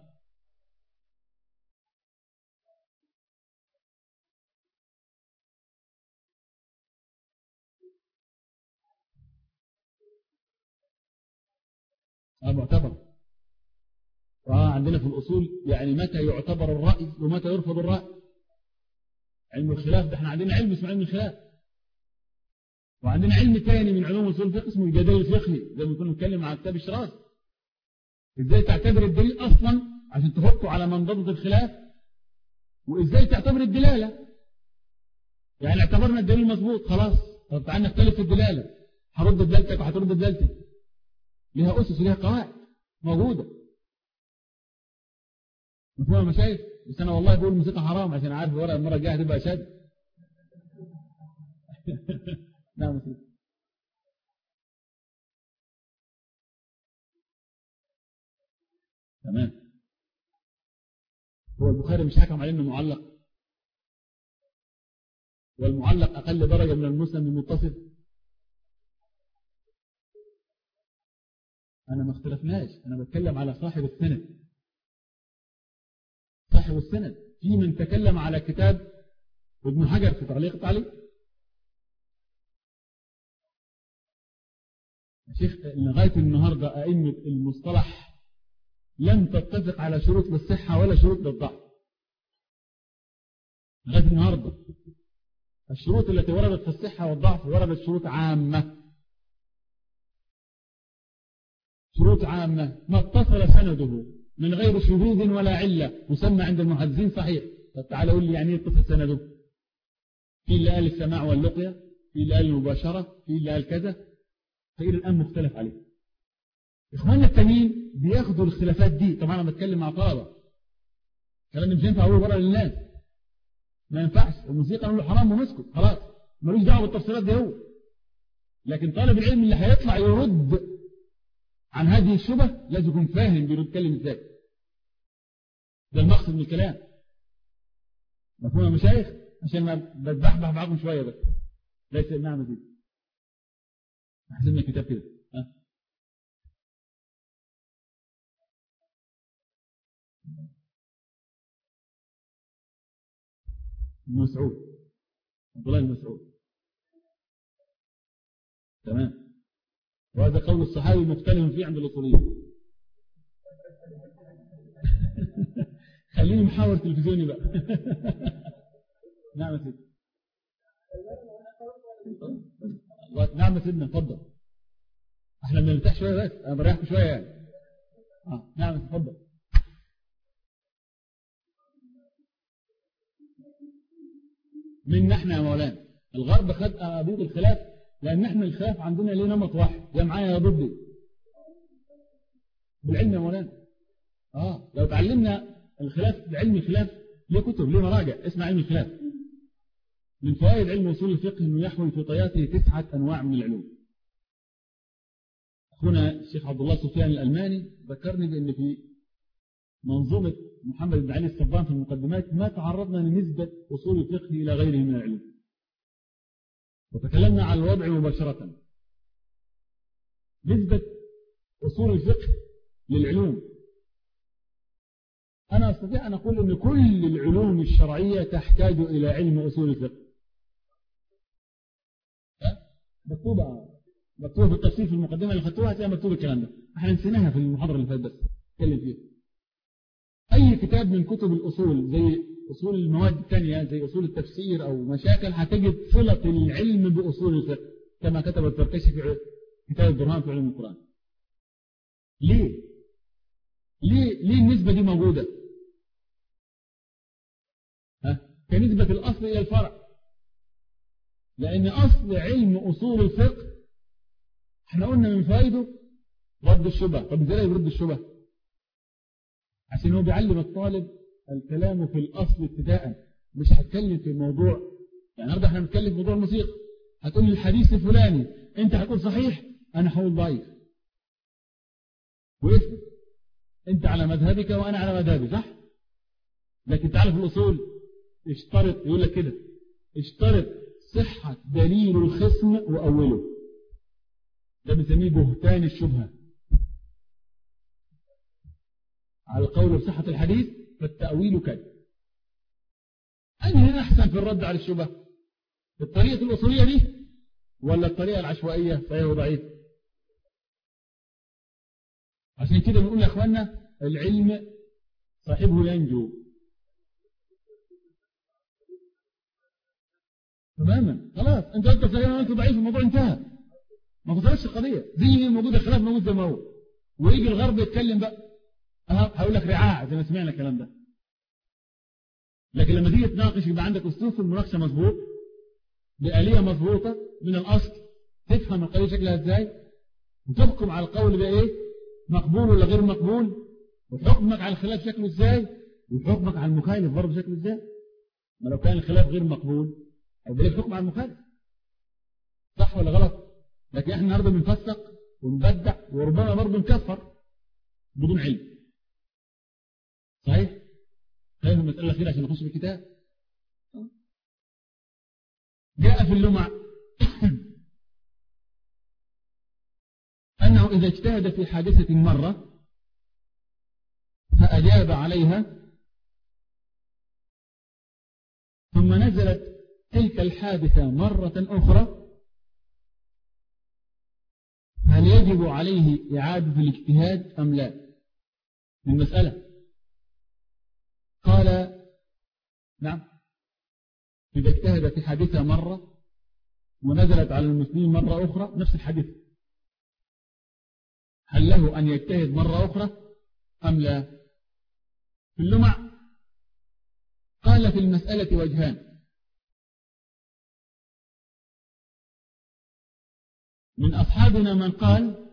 آه معتبر. آه عندنا في الأصول يعني متى يعتبر الرأي ومتى يرفض الرأي. علم الخلاف ده احنا عندنا علم اسمه علم الخلاف، وعندنا علم ثاني من علوم اصول الفقه اسمه الجدل الفقهي زي ما كنا بنتكلم على كتاب الشراز. ازاي تعتبر الدليل اصلا عشان تحطه على منضبط الخلاف، وازاي تعتبر الدلاله. يعني اعتبرنا الدليل مظبوط خلاص، طب تعالى نختلف في الدلاله، هرد دلالتك وهترد دلالتي. ليها اسس وليها قواعد موجوده مفهومه يا مشايخ. بس انا والله بقول الموسيقى حرام عشان عارف الورقه المره الجايه هتبقى شد نعم سيدي. تمام. هو البخاري مش حكم عليه انه معلق، والمعلق اقل درجه من المسلم المتصل. انا ما اختلفناش، انا بتكلم على صاحب السند، صاحب السند في من تكلم على كتاب ابن حجر في تعليق التعليق. يا شيخ لغاية النهاردة أئمة المصطلح لم تتفق على شروط للصحة ولا شروط للضعف لغاية النهاردة. الشروط التي وردت في الصحة والضعف وردت شروط عامة، شروط عامة ما اتصل سنده من غير شذوذ ولا علة يسمى عند المحدثين صحيح. طب تعالى قول لي يعني ايه اتصل سنده؟ في اللي قال السماع واللقية، في اللي قال المباشرة، في اللي قال كذا، فإلى الآن مختلف عليه. إخواننا التانيين بياخدوا الخلافات دي. طبعا أنا بتكلم مع طلبة، كلام مش ينفع أقوله بره للناس، ما ينفعش. الموسيقى نقول له حرام ونسكت خلاص، ملوش دعوة بالتفسيرات دي هو. لكن طالب العلم اللي هيطلع يرد عن هذه الشبه لازم يكون فاهم بيتكلم ازاي. ده المقصد من الكلام. مفهوم يا مشايخ؟ عشان ما بتبحبح معاكم شويه بس. ليس نعمل دي. احسبنا كتاب كده. ها؟ مسعود. عبد الله بن مسعود. تمام. وهذا قول الصحابي مختلف فيه عند الاصوليين. خليني محاور تلفزيوني بقى. نعم يا سيدي. نعم يا سيدنا اتفضل. احنا بنرتاح شويه بس، انا بريحكم شويه يعني. اه نعم اتفضل. من احنا يا مولانا الغرب خد ابوط الخلاف، لان احنا الخلاف عندنا ليه نمط واحد، يا معايا يا ضدي. بالعلم يا مولانا. اه لو تعلمنا الخلاف بعلم الخلاف ليه كتب ليه مراجع اسمها علم الخلاف. من فوائد علم اصول الفقه انه يحوي في طياته تسعه انواع من العلوم. اخونا الشيخ عبد الله سفيان الالماني ذكرني بان في منظومه محمد بن علي الصبان في المقدمات ما تعرضنا لنسبه اصول الفقه الى غيره من العلوم، وتكلمنا عن الوضع مباشره. نسبه اصول الفقه للعلوم، أنا أستطيع أن أقول أن كل العلوم الشرعية تحتاج إلى علم أصول الفقه. مكتوبة مكتوبة بالتفصيل في المقدمة اللي خدتوها هتلاقي مكتوب الكلام ده. احنا نسيناها في المحاضرة اللي فاتت بس نتكلم فيها. أي كتاب من كتب الأصول زي أصول المواد الثانية زي أصول التفسير أو مشاكل هتجد صلة العلم بأصول الفقه كما كتب الزركشي في كتاب البرهان في علم القرآن. ليه؟ ليه ليه النسبة دي موجودة؟ ها؟ كنسبة الأصل إلى الفرع. لأن أصل علم أصول الفقه احنا قلنا من فائده رد الشبه. طب ازاي يرد الشبه؟ عشان هو بيعلم الطالب الكلام في الأصل ابتداء، مش هتكلم في الموضوع. يعني النهارده احنا بنتكلم في موضوع الموسيقى، هتقول لي الحديث الفلاني انت هتقول صحيح انا هقول ضعيف واسم انت على مذهبك وانا على مذهبي، صح؟ لكن تعالى في الأصول اشترط، يقول لك كده اشترط صحة دليل الخصم وأوله. ده بنسميه بهتان الشبهة. على القول بصحة الحديث فالتأويل كذا. أنهي أحسن في الرد على الشبهة؟ الطريقة الأصولية دي ولا الطريقة العشوائية صحيح وضعيف؟ عشان كده بنقول يا أخوانا العلم صاحبه ينجو تماما. خلاص انت قلت صحيح وانت ضعيف الموضوع انتهى، ما فصلتش القضيه. زي الموضوع ده خلاف موجود زي ما هو، ويجي الغرب يتكلم بقى اه هقول لك رعاع زي ما سمعنا الكلام ده. لكن لما تيجي تناقش يبقى عندك اسلوب في المناقشه مظبوط بآلية مظبوطه من الاصل، تفهم القضيه شكلها ازاي وتحكم على القول ده ايه مقبول ولا غير مقبول، وحكمك على الخلاف شكله ازاي، وحكمك على المخالف برضه شكله ازاي. ما لو كان الخلاف غير مقبول هيبقى لك حكم على المخالف، صح ولا غلط؟ لكن احنا النهارده بنفسق ونبدع وربما برضه نكفر بدون علم. صحيح؟ خلينا المسألة خير عشان نخش في الكتاب. جاء في اللمع أنه إذا اجتهد في حادثة مرة فأجاب عليها ثم نزلت تلك الحادثة مرة أخرى، هل يجب عليه إعادة الاجتهاد أم لا؟ المسألة قال نعم، إذا اجتهد في حادثة مرة ونزلت على المسلمين مرة أخرى نفس الحادثة، هل له أن يجتهد مرة أخرى أم لا؟ في اللمع قال في المسألة وجهان، من أصحابنا من قال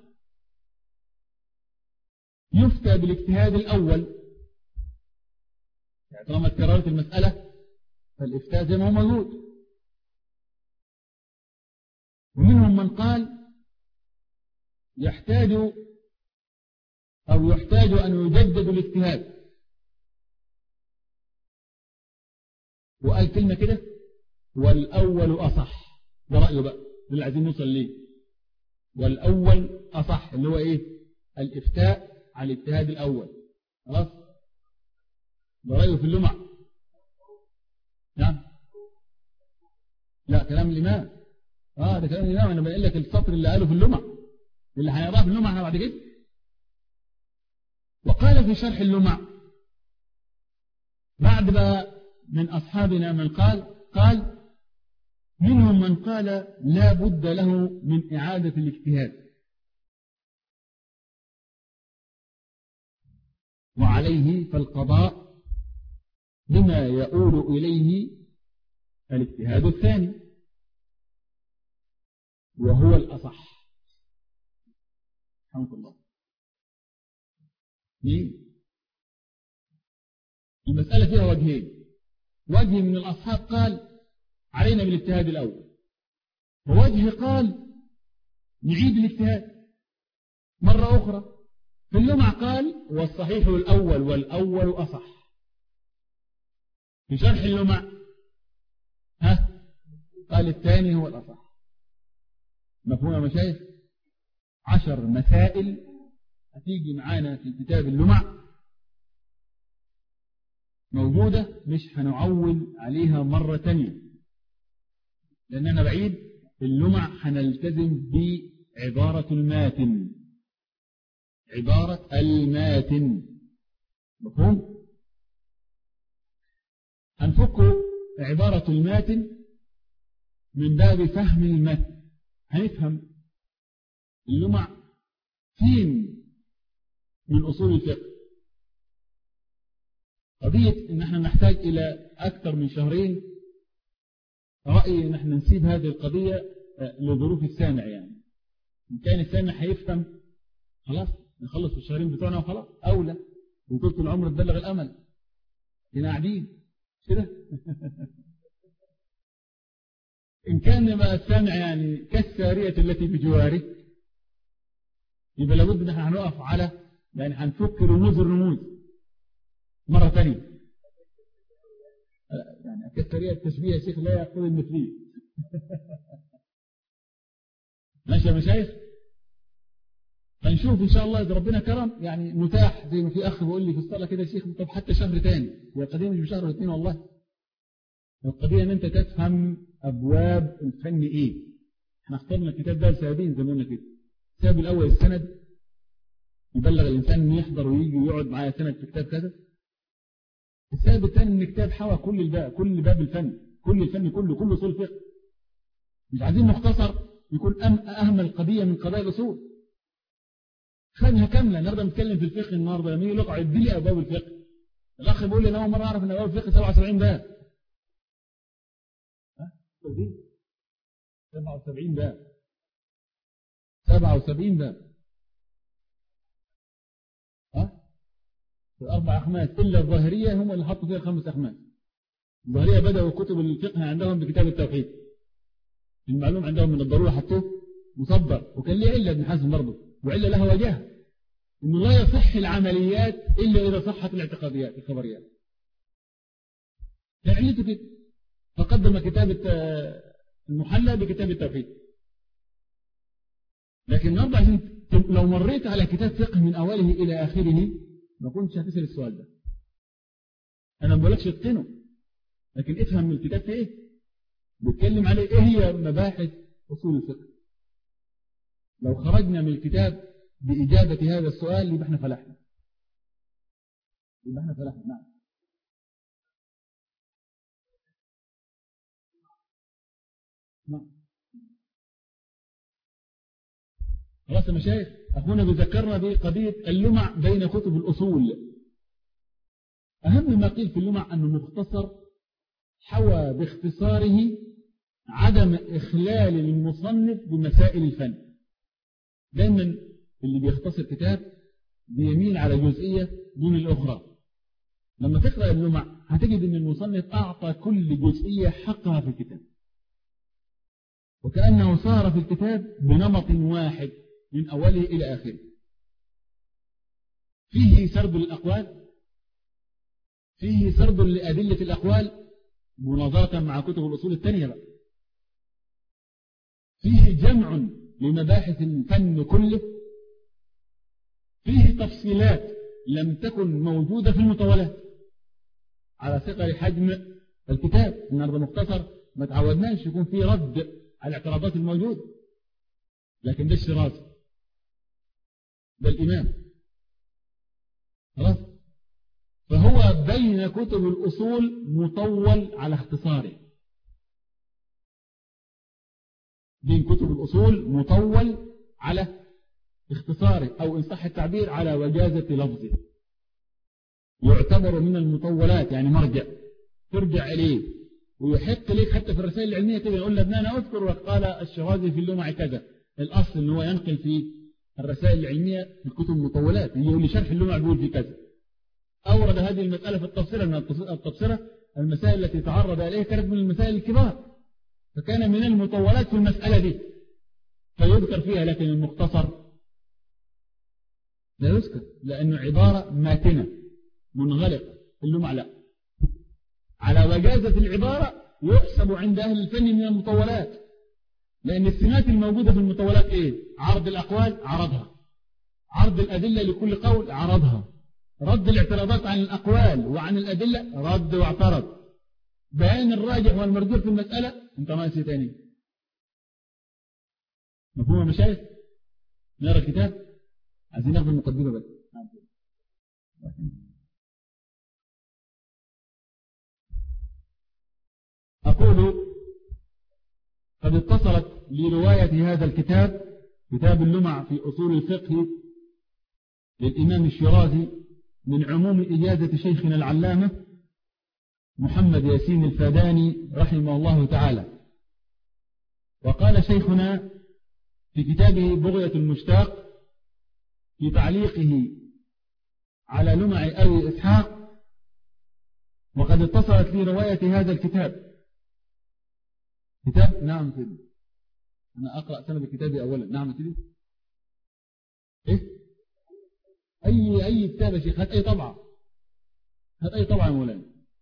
يفتى بالاجتهاد الأول، يعني طالما تكررت المسألة فالإفتاء زي ما هو موجود. ومنهم من قال يحتاج أو يحتاج أن يجدد الاجتهاد، وقال كلمة كده والأول أصح، ده رأيه بقى اللي عايزين نوصل ليه، والأول أصح اللي هو إيه؟ الإفتاء على الاجتهاد الأول. خلاص، ده رأيه في اللمع. نعم، لا كلام الإمام، آه ده كلام الإمام، أنا بقول لك السطر اللي قاله في اللمع اللي هيضاف في اللمع بعد كده. وقال في شرح اللمع بعد بقى من أصحابنا من قال قال منهم من قال لا بد له من إعادة الاجتهاد، وعليه فالقضاء بما يؤول إليه الاجتهاد الثاني وهو الأصح. رحمك الله. المسألة فيها وجهين، وجه من الأصحاب قال علينا بالاجتهاد الأول، ووجه قال نعيد الاجتهاد مرة أخرى. في اللمع قال والصحيح الأول والأول أصح. في شرح اللمع ها قال الثاني هو الأصح. مفهوم يا مشايخ؟ عشر مسائل هتيجي معانا في كتاب اللمع موجودة، مش هنعول عليها مرة تانية لأن أنا بعيد. اللمع هنلتزم بعبارة الماتن، عبارة الماتن. مفهوم؟ هنفك عبارة الماتن من باب فهم المتن، هنفهم اللمع فين من أصول الفقه. قضية إن احنا نحتاج إلى أكثر من شهرين، رأيي إن احنا نسيب هذه القضية لظروف السامع. يعني إن كان السامع هيفهم خلاص نخلص في الشهرين بتوعنا وخلاص، أولى وطولة العمر تبلغ الأمل. هنا قاعدين كده إن كان بقى السامع يعني كالسارية التي بجواره، يبقى لابد إن احنا هنقف على يعني هنفك رموز الرموز مرة ثانية. يعني كالسارية التشبيه يا شيخ لا يقول المثلية. ماشي يا مشايخ؟ فنشوف إن شاء الله إذا ربنا كرم يعني متاح زي ما في أخ بيقول لي في الصلاة كده يا شيخ، طب حتى شهر تاني. هي القضية مش بشهر واثنين والله، القضية إن أنت تفهم أبواب الفن إيه. احنا اخترنا الكتاب ده لسببين زي ما قلنا كده. السبب الأول السند، يبلغ الإنسان إنه يحضر ويجي ويقعد معايا سند في كتاب كذا. السبب الثاني إن الكتاب حوى كل الباب، كل باب الفن، كل الفن كله، كل أصول الفقه. مش عايزين مختصر يكون أهم القضية من قضايا الأصول. خدها كاملة. النهارده بنتكلم في الفقه النهارده، لما يجي لقعة يدي لي أبواب الفقه. الأخ بيقول لي أنا أول مرة أعرف إن أبواب الفقه سبعة وسبعين باب. ها؟ سبعة وسبعين باب. سبعة وسبعين باب. ها؟ في أربع أخماس إلا الظاهرية هم اللي حطوا فيها خمس أخماس. الظاهرية بدأوا كتب الفقه عندهم بكتاب التوحيد. المعلوم عندهم من الضرورة حطوه مصدر، وكان ليه علة ابن حزم برضه، وعلة لها وجهة إنه لا يصح العمليات إلا إذا صحت الاعتقاديات الخبريات. علته كده، فقدم كتاب المحلى بكتاب التوحيد. لكن النهارده عشان لو مريت على كتاب فقه من أوله إلى آخره ما كنتش هتسأل السؤال ده. أنا ما بقولكش اتقنه، لكن افهم من الكتاب في ايه بيتكلم عليه، ايه هي مباحث اصول الفقه. لو خرجنا من الكتاب بإجابة هذا السؤال يبقى احنا فلحنا، يبقى احنا فلحنا. نعم. نعم. خلاص يا مشايخ، أخونا بذكرنا بقضية اللمع بين كتب الأصول. أهم ما قيل في اللمع أنه مختصر حوى باختصاره عدم إخلال المصنف بمسائل الفن. دائما اللي بيختصر كتاب بيميل على جزئية دون الأخرى. لما تقرأ اللمع هتجد أن المصنف أعطى كل جزئية حقها في الكتاب، وكأنه صار في الكتاب بنمط واحد من أوله إلى آخره. فيه سرد الأقوال، فيه سرد لأدلة الأقوال مناظرة مع كتب الأصول الثانية بقى. فيه جمع لمباحث الفن كله، فيه تفصيلات لم تكن موجودة في المطولات على ثقل حجم الكتاب. النهارده مختصر ما تعودناش يكون فيه رد على الاعتراضات الموجودة، لكن ده الشرازي، ده الإمام، خلاص. فهو بين كتب الأصول مطول على اختصاره، بين كتب الأصول مطول على اختصاره، أو إن صح التعبير على وجازة لفظه. يعتبر من المطولات يعني مرجع ترجع إليه، ويحق لك حتى في الرسائل العلمية كده يقول لك أنا أذكر وقال الشرازي في اللمع كذا. الأصل أنه هو ينقل في الرسائل العلمية في الكتب المطولات، يقول لي شرح اللمع بيقول في كذا. أورد هذه المسألة في التفسير، من التفسير المسائل التي تعرض إليها كانت من المسائل الكبار، فكان من المطولات في المسألة دي فيذكر فيها. لكن المختصر لا يذكر لأنه عبارة ماتنة منغلق. اللمع لا، على وجازة العبارة يحسب عند أهل الفن من المطولات، لأن السمات الموجودة في المطولات إيه؟ عرض الأقوال عرضها، عرض الأدلة لكل قول عرضها، رد الاعتراضات عن الأقوال وعن الأدلة رد واعترض، بيان الراجح والمرجوح في المسألة انت ما نسيت تاني. مفهوم يا مشايخ؟ نقرا الكتاب، عايزين ناخد المقدمة بس. أقول قد اتصلت لرواية هذا الكتاب، كتاب اللمع في أصول الفقه للإمام الشرازي، من عموم إجازة شيخنا العلامة محمد ياسين الفاداني رحمه الله تعالى. وقال شيخنا في كتابه بغية المشتاق في تعليقه على لمع أبي إسحاق: وقد اتصلت لي رواية هذا الكتاب. كتاب نعم سيدي، أنا أقرأ سند الكتاب أولا. نعم سيدي، إيه أي أي كتاب يا شيخ، هات أي طبعة، هات أي طبعة يا مولانا.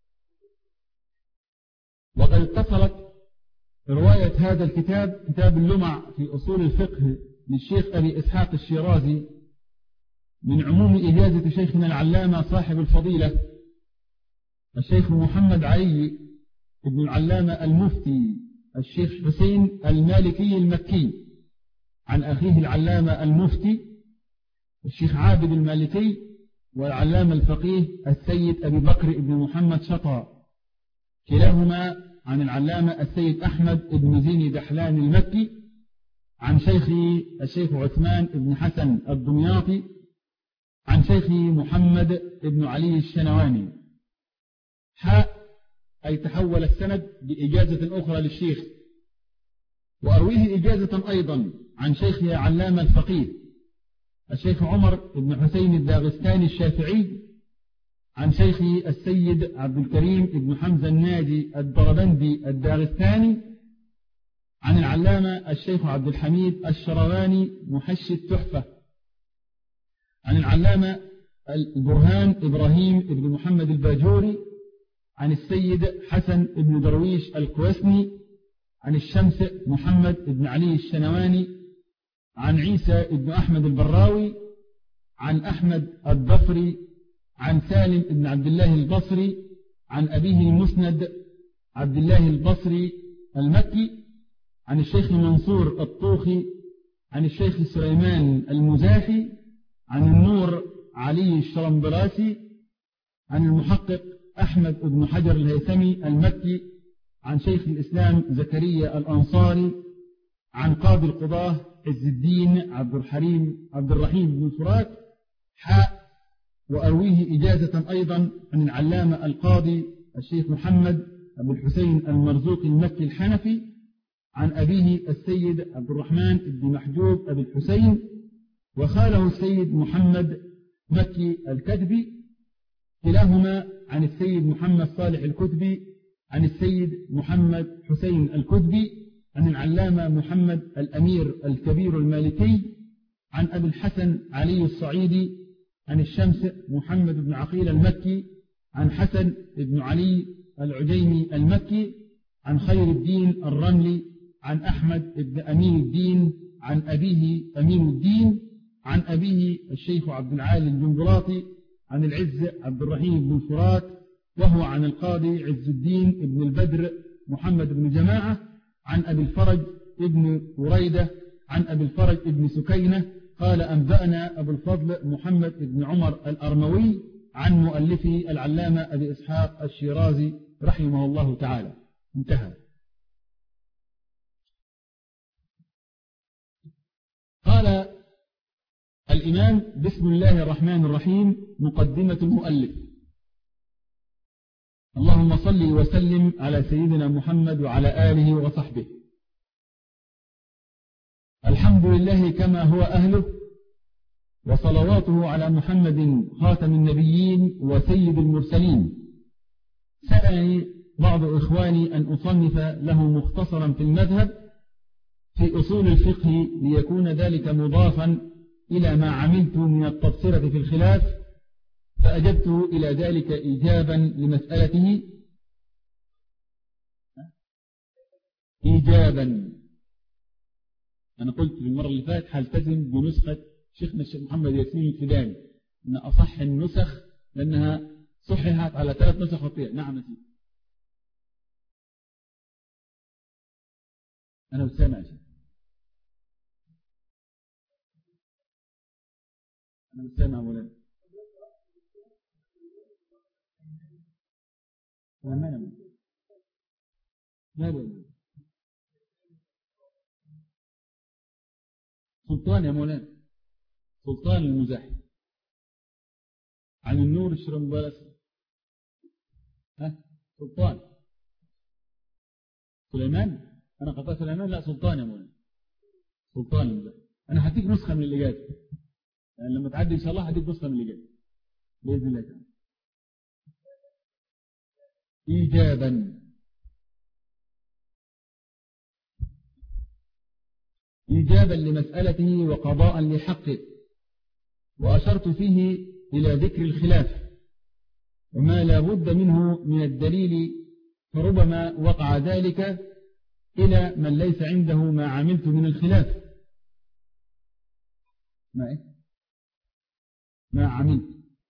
وقد اتصلت رواية هذا الكتاب، كتاب اللمع في أصول الفقه للشيخ أبي إسحاق الشيرازي، من عموم إجازة شيخنا العلامة صاحب الفضيلة الشيخ محمد علي ابن العلامة المفتي الشيخ حسين المالكي المكي، عن أخيه العلامة المفتي الشيخ عابد المالكي، والعلامة الفقيه السيد أبي بكر ابن محمد شطى، كلاهما عن العلامة السيد أحمد ابن زين دحلان المكي، عن شيخي الشيخ عثمان ابن حسن الدمياطي، عن شيخي محمد ابن علي الشنواني. حاء أي تحول السند بإجازة أخرى للشيخ. وأرويه إجازة أيضا عن شيخي علامة الفقيه الشيخ عمر بن حسين الداغستاني الشافعي، عن شيخي السيد عبد الكريم بن حمزة الناجي الدربندي الداغستاني، عن العلامة الشيخ عبد الحميد الشرواني محشي التحفة، عن العلامة البرهان إبراهيم بن محمد الباجوري، عن السيد حسن بن درويش الكويسني، عن الشمس محمد بن علي الشنواني، عن عيسى بن أحمد البراوي، عن أحمد الضفري، عن سالم بن عبد الله البصري، عن أبيه المسند عبد الله البصري المكي، عن الشيخ منصور الطوخي، عن الشيخ سليمان المزاحي، عن النور علي الشرنبراسي، عن المحقق أحمد بن حجر الهيثمي المكي، عن شيخ الإسلام زكريا الأنصاري، عن قاضي القضاة عز الدين عبد الحليم عبد الرحيم بن فرات حاء، وأرويه إجازة أيضا عن العلامة القاضي الشيخ محمد أبو الحسين المرزوقي المكي الحنفي، عن أبيه السيد عبد الرحمن بن محجوب أبي الحسين، وخاله السيد محمد مكي الكتبي، كلاهما عن السيد محمد صالح الكتبي، عن السيد محمد حسين الكتبي، عن العلامة محمد الأمير الكبير المالكي، عن أبي الحسن علي الصعيدي، عن الشمس محمد بن عقيل المكي، عن حسن بن علي العجيمي المكي، عن خير الدين الرملي، عن أحمد بن أمين الدين، عن أبيه أمين الدين، عن أبيه الشيخ عبد العالي الجنبلاطي، عن العز عبد الرحيم بن فرات، وهو عن القاضي عز الدين بن البدر محمد بن جماعة، عن أبي الفرج ابن وريدة، عن أبي الفرج ابن سكينة قال أنبأنا أبو الفضل محمد بن عمر الأرموي عن مؤلفه العلامة أبي إسحاق الشيرازي رحمه الله تعالى. انتهى. قال الإمام بسم الله الرحمن الرحيم. مقدمة المؤلف. اللهم صل وسلم على سيدنا محمد وعلى آله وصحبه. الحمد لله كما هو أهله، وصلواته على محمد خاتم النبيين وسيد المرسلين. سألني بعض إخواني أن أصنف له مختصرا في المذهب في أصول الفقه ليكون ذلك مضافا إلى ما عملت من التبصرة في الخلاف، فأجبت إلى ذلك إيجابا لمسألته إيجابا. أنا قلت في المرة اللي فاتت هلتزم بنسخة شيخنا الشيخ محمد ياسين الفداني أن أصح النسخ لأنها صححت على ثلاث نسخ خطيئة. نعم سيدي، أنا بسامع شيء أنا بسامع مولانا. ومانا ماذا سلطان يا مولانا، سلطان المزاحي، عن النور الشرنبراسي. ها سلطان سليمان، أنا قطعت سليمان، لا سلطان يا مولانا، سلطان المزاحي. أنا هديك نسخة من الإجازة، يعني لما تعدي إن شاء الله هديك نسخة من الإجازة بإذن الله تعالى إيجابا. إيجابا لمسألته وقضاء لحقه، وأشرت فيه إلى ذكر الخلاف وما لا بد منه من الدليل، فربما وقع ذلك إلى من ليس عنده ما عملت من الخلاف. ما إيه؟ ما عملت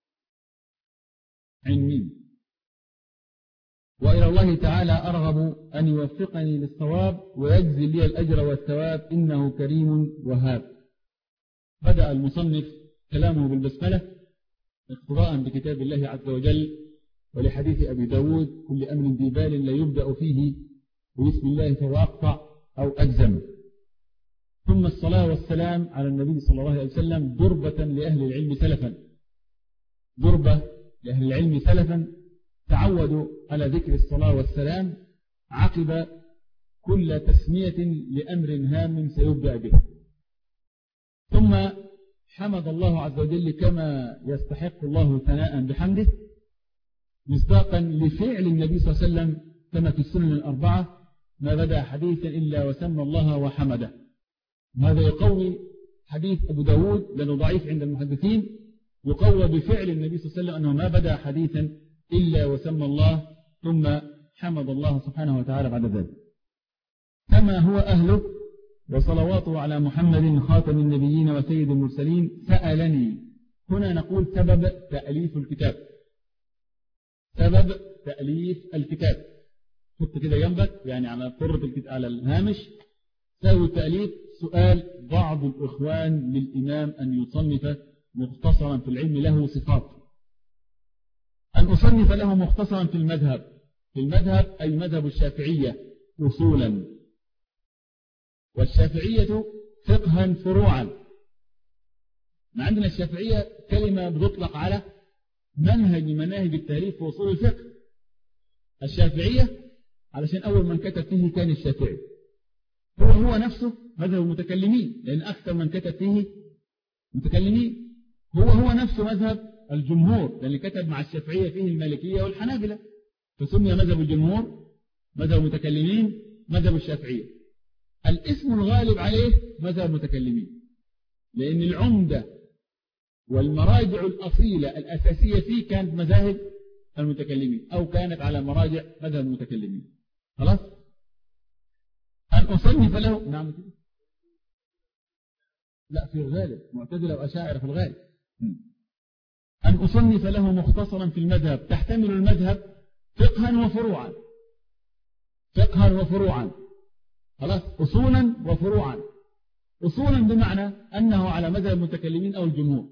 علمي، وإلى الله تعالى أرغب أن يوفقني للصواب ويجزي لي الأجر والثواب، إنه كريم وهاب. بدأ المصنف كلامه بالبسملة اقتراء بكتاب الله عز وجل ولحديث أبي داود: كل أمر ذي بال لا يبدأ فيه بسم الله فهو أقطع أو أجزم. ثم الصلاة والسلام على النبي صلى الله عليه وسلم ضربة لأهل العلم سلفا، ضربة لأهل العلم سلفا تعودوا على ذكر الصلاة والسلام عقب كل تسمية لأمر هام سيبدأ به. ثم حمد الله عز وجل كما يستحق الله ثناء بحمده، مصداقا لفعل النبي صلى الله عليه وسلم كما في السنن الأربعة: ما بدأ حديثا إلا وسمى الله وحمده. هذا يقوي حديث أبو داود لأنه ضعيف عند المحدثين، يقوى بفعل النبي صلى الله عليه وسلم أنه ما بدأ حديثا إلا وسمى الله ثم حمد الله سبحانه وتعالى بعد ذلك. كما هو أهله، وصلواته على محمد خاتم النبيين وسيد المرسلين. سألني، هنا نقول سبب تأليف الكتاب، سبب تأليف الكتاب. حط كده جنبك يعني على قرة على الهامش سوي تأليف سؤال بعض الإخوان للإمام أن يصنف مختصرا في العلم له صفات، أن أصنف له مختصرا في المذهب، في المذهب أي مذهب الشافعية أصولا، والشافعية فقها فروعا. ما عندنا الشافعية كلمة بتطلق على منهج مناهج التأليف في أصول الفقه. الشافعية علشان أول من كتب فيه كان الشافعي، هو هو نفسه مذهب المتكلمين لأن أكثر من كتب فيه متكلمين، هو هو نفسه مذهب الجمهور لأن كتب مع الشافعية فيه المالكية والحنابلة، فسمي مذهب الجمهور مذهب المتكلمين مذهب الشافعية. الاسم الغالب عليه مذهب المتكلمين لأن العمدة والمراجع الأصيلة الأساسية فيه كانت مذاهب المتكلمين أو كانت على مراجع مذهب المتكلمين. خلاص؟ أن أصنف له نعم لا في الغالب معتزلة وأشاعرة في الغالب. أن أصنف له مختصرا في المذهب تحتمل المذهب فقها وفروعا، فقها وفروعا. خلاص؟ أصولا وفروعا. أصولا بمعنى أنه على مذهب المتكلمين أو الجمهور،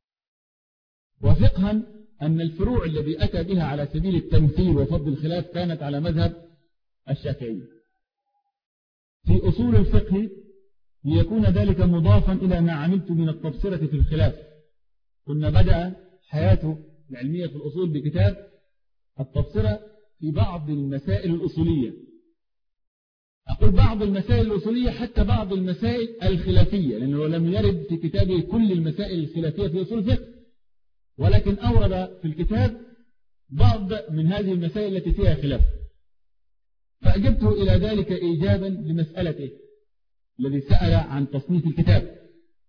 وفقها أن الفروع الذي أتى بها على سبيل التمثيل وفضل الخلاف كانت على مذهب الشافعي. في أصول الفقه ليكون ذلك مضافا إلى ما عملت من التبصرة في الخلاف. كنا بدأ حياته العلمية في الأصول بكتاب التبصرة في بعض المسائل الأصولية. أقول بعض المسائل الأصولية حتى بعض المسائل الخلافية لأنه لم يرد في كتابه كل المسائل الخلافية في أصول الفقه، ولكن أورد في الكتاب بعض من هذه المسائل التي فيها خلاف، فأجبته إلى ذلك إيجابا لمسألته الذي سأل عن تصنيف الكتاب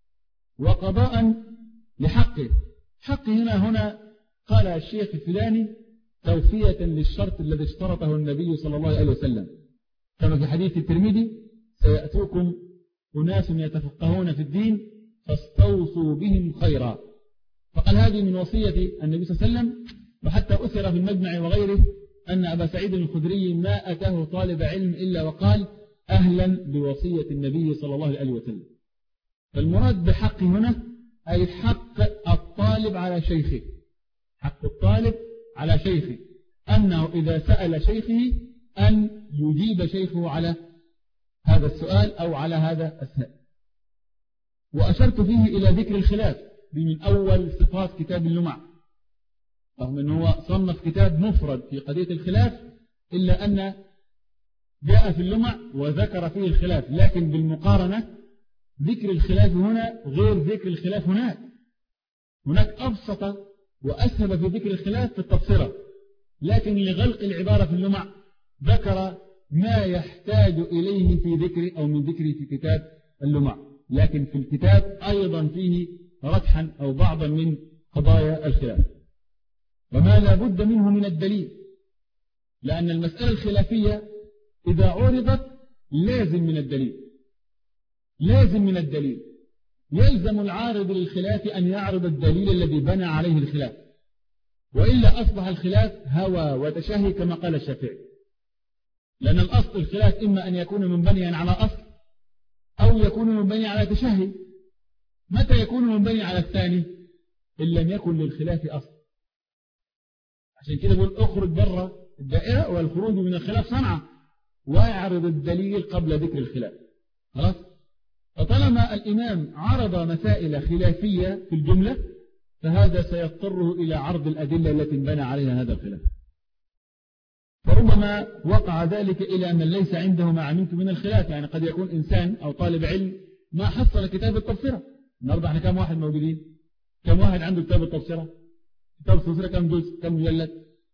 وقضاء لحقه. حقه هنا هنا قال الشيخ الفلاني توفية للشرط الذي اشترطه النبي صلى الله عليه وسلم، كما في حديث الترمذي سيأتوكم أناس يتفقهون في الدين فاستوصوا بهم خيرا. فقال هذه من وصية النبي صلى الله عليه وسلم. وحتى أثر في المجمع وغيره أن أبا سعيد الخدري ما أتاه طالب علم إلا وقال أهلا بوصية النبي صلى الله عليه وسلم. فالمراد بحق هنا أي حق الطالب على شيخه، حق الطالب على شيخه أنه إذا سأل شيخه أن يجيب شيخه على هذا السؤال أو على هذا السؤال. وأشرت فيه إلى ذكر الخلاف من أول صفات كتاب اللمع، رغم أنه صنف كتاب مفرد في قضية الخلاف إلا أن جاء في اللمع وذكر فيه الخلاف، لكن بالمقارنة ذكر الخلاف هنا غير ذكر الخلاف هناك. هناك أبسط وأسهب في ذكر الخلاف في التبصرة، لكن لغلق العبارة في اللمع ذكر ما يحتاج إليه في ذكر أو من ذكره في كتاب اللمع، لكن في الكتاب أيضا فيه ردحا أو بعضا من قضايا الخلاف وما لا بد منه من الدليل، لأن المسألة الخلافية إذا عرضت لازم من الدليل، لازم من الدليل. يلزم العارض للخلاف أن يعرض الدليل الذي بنى عليه الخلاف، وإلا أصبح الخلاف هوى وتشهي كما قال الشافعي. لأن الأصل الخلاف إما أن يكون منبنيا على أصل أو يكون منبنيا على تشهي. متى يكون منبنيا على الثاني؟ إن لم يكن للخلاف أصل. عشان كده بقول أخرج بره الدائرة، والخروج من الخلاف صنعة، ويعرض الدليل قبل ذكر الخلاف. خلاص؟ فطالما الإمام عرض مسائل خلافية في الجملة فهذا سيضطره إلى عرض الأدلة التي انبنى عليها هذا الخلاف. فربما وقع ذلك إلى من ليس عنده ما عملت من الخلاف، يعني قد يكون إنسان أو طالب علم ما حصل كتاب التبصرة. النهارده احنا كم واحد موجودين؟ كم واحد عنده كتاب التبصرة؟ كتاب التبصرة كم جزء؟ كم مجلد؟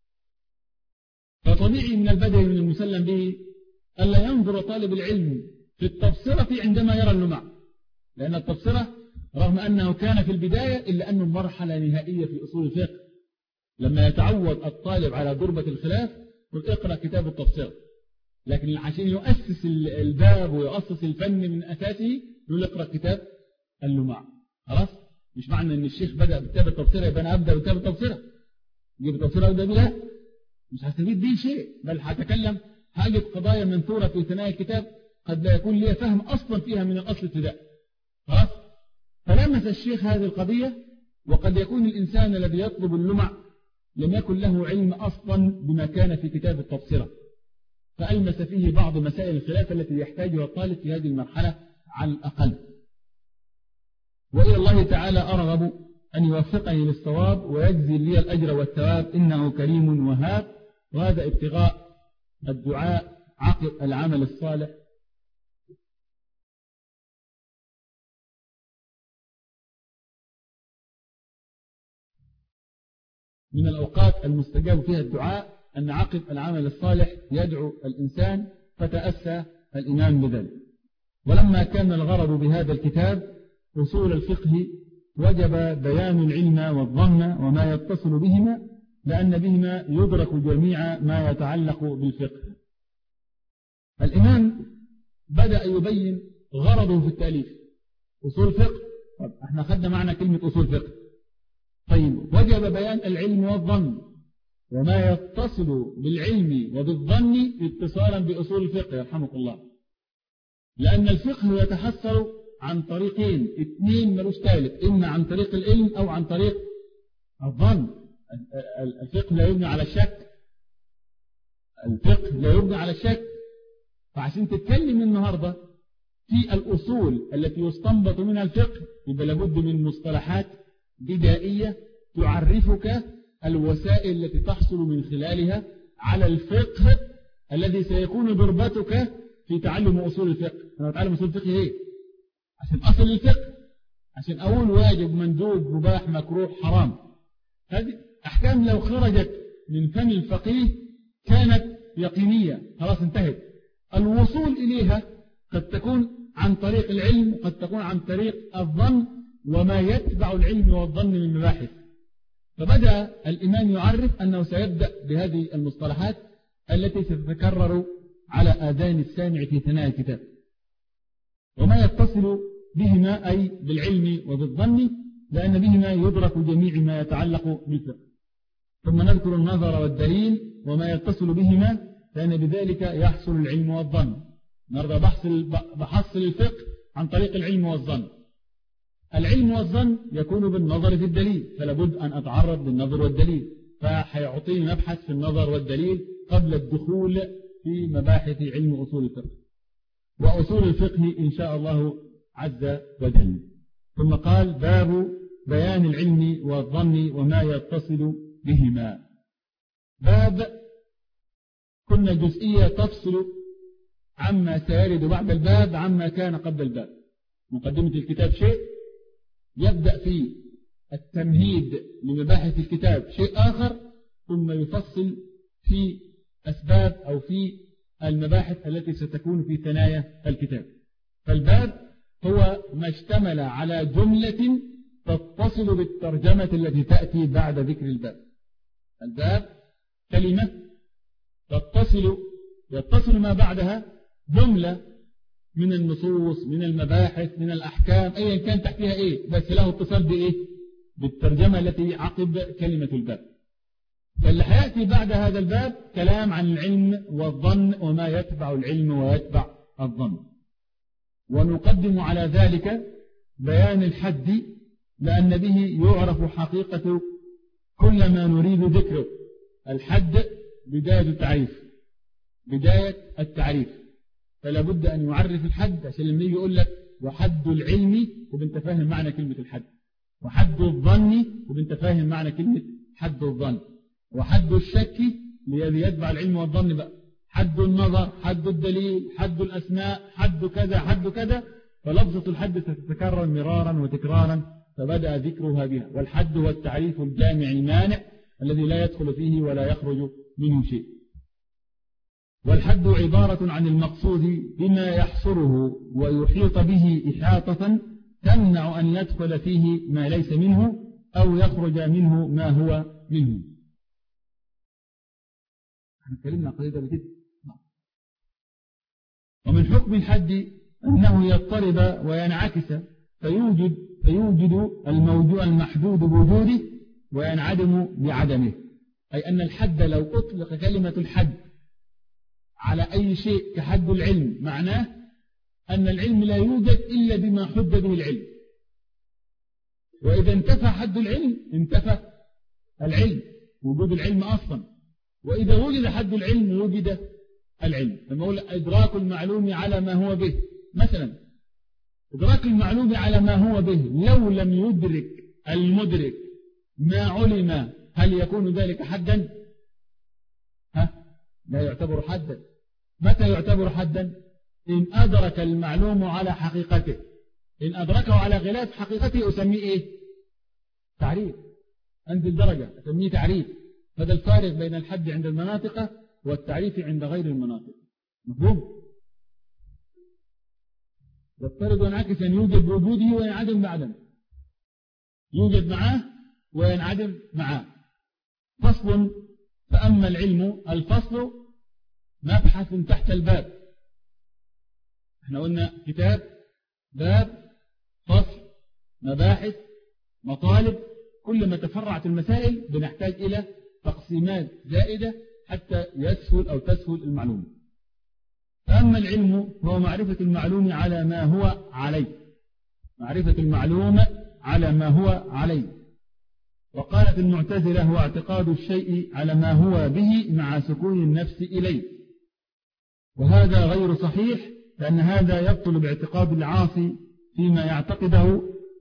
فطبيعي من البدء من المسلم به ألا ينظر طالب العلم في التبصرة عندما يرى اللمع، لأن التبصرة رغم أنه كان في البداية إلا أنه مرحلة نهائية في أصول الفقه. لما يتعود الطالب على ضربة الخلاف قل اقرأ كتاب التبصرة، لكن عشان يؤسس الباب ويؤسس الفن من أساسه يقول اقرأ كتاب اللمع. خلاص؟ مش معنى أن الشيخ بدأ بكتاب التبصرة يبقى أنا أبدأ بكتاب التبصرة، يجيب التبصرة أبدأ بلا، مش هستفيد به شيء، بل هتكلم هاجد قضايا منثورة في ثنايا الكتاب قد لا يكون لي فهم أصلا فيها من الأصل ابتداء. خلاص؟ فلمس الشيخ هذه القضية، وقد يكون الإنسان الذي يطلب اللمع لم يكن له علم أصلا بما كان في كتاب التبصرة، فألمس فيه بعض مسائل الخلاف التي يحتاجها الطالب في هذه المرحلة على الأقل. وإلى الله تعالى أرغب أن يوفقني للصواب ويجزي لي الأجر والثواب، إنه كريم وهاب. وهذا ابتغاء الدعاء عقب العمل الصالح. من الأوقات المستجاب فيها الدعاء أن عقب العمل الصالح يدعو الإنسان، فتأسى الإمام بذلك. ولما كان الغرض بهذا الكتاب أصول الفقه وجب بيان العلم والظن وما يتصل بهما، لأن بهما يدرك جميع ما يتعلق بالفقه. الإمام بدأ يبين غرضه في التأليف أصول فقه. طب احنا خدنا معنى كلمة أصول فقه. طيب وجب بيان العلم والظن وما يتصل بالعلم وبالظن اتصالا بأصول الفقه يرحمك الله، لأن الفقه يتحصل عن طريقين اثنين ملوش ثالث، إما عن طريق العلم أو عن طريق الظن. الفقه لا يبنى على الشك، الفقه لا يبنى على الشك. فعشان تتكلم النهاردة في الأصول التي يستنبط منها الفقه يبقى لابد من مصطلحات بدائية تعرفك الوسائل التي تحصل من خلالها على الفقه الذي سيكون ضربتك في تعلم أصول الفقه. أنا أتعلم أصول الفقه إيه؟ عشان أصل الفقه، عشان أقول واجب مندوب مباح مكروه حرام. هذه أحكام لو خرجت من فم الفقيه كانت يقينية، خلاص انتهت. الوصول إليها قد تكون عن طريق العلم، قد تكون عن طريق الظن وما يتبع العلم والظن من مباحث. فبدأ الإمام يعرف أنه سيبدأ بهذه المصطلحات التي ستتكرر على آذان السامع في ثنايا الكتاب، وما يتصل بهما أي بالعلم وبالظن، لأن بهما يدرك جميع ما يتعلق بالفقه. ثم نذكر النظر والدليل وما يتصل بهما، لأن بذلك يحصل العلم والظن. النهارده بحصل الفقه عن طريق العلم والظن. العلم والظن يكون بالنظر في الدليل، فلا بد أن أتعرض للنظر والدليل، فحيعطيني مبحث في النظر والدليل قبل الدخول في مباحث علم أصول الفقه وأصول الفقه إن شاء الله عز وجل. ثم قال باب بيان العلم والظن وما يتصل بهما. باب كنا جزئية تفصل عما سيرد بعد الباب عما كان قبل الباب. مقدمة الكتاب شيء، يبدأ في التمهيد لمباحث الكتاب شيء آخر، ثم يفصل في أسباب أو في المباحث التي ستكون في ثنايا الكتاب. فالباب هو ما اشتمل على جملة تتصل بالترجمة التي تأتي بعد ذكر الباب. الباب كلمة تتصل يتصل ما بعدها جملة من النصوص من المباحث من الأحكام أيا كان تحتها إيه، بس له اتصال بإيه؟ بالترجمة التي عقب كلمة الباب. فاللي هيأتي بعد هذا الباب كلام عن العلم والظن وما يتبع العلم ويتبع الظن. ونقدم على ذلك بيان الحد، لأن به يعرف حقيقة كل ما نريد ذكره. الحد بداية التعريف، بداية التعريف، فلا بد أن يعرف الحد عشان لما يجي يقول لك وحد العلم وبنت فاهم معنى كلمة الحد، وحد الظن وبنت فاهم معنى كلمة حد الظن، وحد الشك الذي يتبع العلم والظن بقى، حد النظر، حد الدليل، حد الأسماء، حد كذا حد كذا. فلفظة الحد ستتكرر مرارا وتكرارا، فبدأ ذكرها بها. والحد هو التعريف الجامع المانع الذي لا يدخل فيه ولا يخرج منه شيء. والحد عبارة عن المقصود بما يحصره ويحيط به إحاطة تمنع أن يدخل فيه ما ليس منه أو يخرج منه ما هو منه. هنتكلمنا قليلا بكده. ومن حكم الحد أنه يضطرب وينعكس، فيوجد فيوجد الموضوع المحدود بوجوده وينعدم بعدمه. أي أن الحد لو أطلق كلمة الحد على أي شيء كحد العلم معناه أن العلم لا يوجد إلا بما حد به العلم، وإذا انتفى حد العلم انتفى العلم، وجود العلم أصلا، وإذا وجد حد العلم وجد العلم. لما أقول إدراك المعلوم على ما هو به مثلا، إدراك المعلوم على ما هو به لو لم يدرك المدرك ما علم هل يكون ذلك حدا؟ ها؟ لا يعتبر حدا. متى يعتبر حدا؟ إن أدرك المعلوم على حقيقته. إن أدركه على غلاف حقيقته أسميه إيه؟ تعريف. أنزل الدرجة أسميه تعريف. هذا الفارق بين الحد عند المناطق والتعريف عند غير المناطق. مفهوم؟ يفترض وينعكس أن يوجد بوجوده وينعدم بعدم، يوجد معاه وينعدم معاه. فصل. فأما العلم الفصل مبحث تحت الباب. احنا قلنا كتاب، باب، فصل، مباحث، مطالب. كل ما تفرعت المسائل بنحتاج إلى تقسيمات زائدة حتى يسهل أو تسهل المعلومة. فأما العلم هو معرفة المعلوم على ما هو عليه، معرفة المعلوم على ما هو عليه. وقالت المعتزلة هو اعتقاد الشيء على ما هو به مع سكون النفس إليه، وهذا غير صحيح، لأن هذا يبطل باعتقاد العاصي فيما يعتقده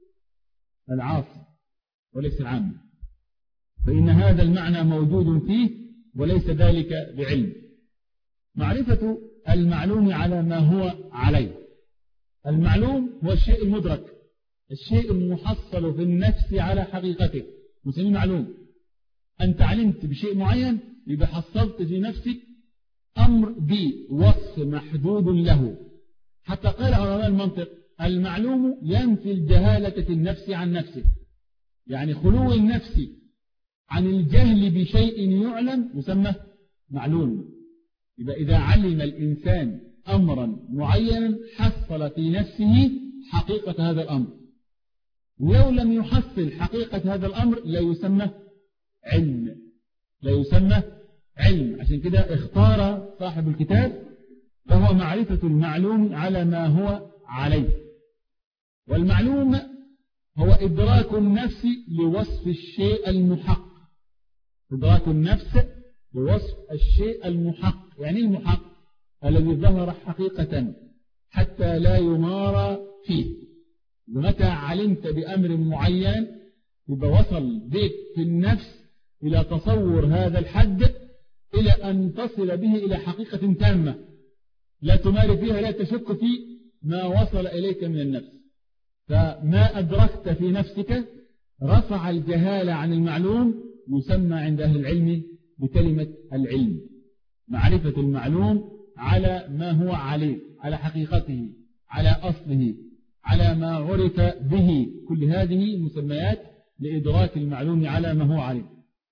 العاصي وليس العام، فإن هذا المعنى موجود فيه وليس ذلك بعلم. معرفة المعلوم على ما هو عليه. المعلوم هو الشيء المدرك، الشيء المحصل في النفس على حقيقته، مسمى معلوم. أنت علمت بشيء معين يبقى حصلت في نفسك أمر بوصف محدود له. حتى قال علماء المنطق المعلوم ينفي الجهالة في النفس عن نفسه، يعني خلو النفس عن الجهل بشيء يعلم يسمى معلوم. يبقى إذا علم الإنسان أمرا معينا حصل في نفسه حقيقة هذا الأمر، لو لم يحصل حقيقة هذا الأمر لا يسمى علم، لا يسمى علم. عشان كده اختار صاحب الكتاب فهو معرفة المعلوم على ما هو عليه. والمعلوم هو إدراك النفس لوصف الشيء المحق، إدراك النفس لوصف الشيء المحق. يعني المحق الذي ظهر حقيقة حتى لا يمارى فيه. ومتى علمت بأمر معين يبقى وصل بك في النفس إلى تصور هذا الحد إلى أن تصل به إلى حقيقة تامة لا تماري فيها، لا تشك في ما وصل إليك من النفس. فما أدركت في نفسك رفع الجهالة عن المعلوم، يسمى عند أهل العلم بكلمة العلم. معرفة المعلوم على ما هو عليه، على حقيقته، على أصله، على ما عرف به. كل هذه مسميات لإدراك المعلوم على ما هو عليه.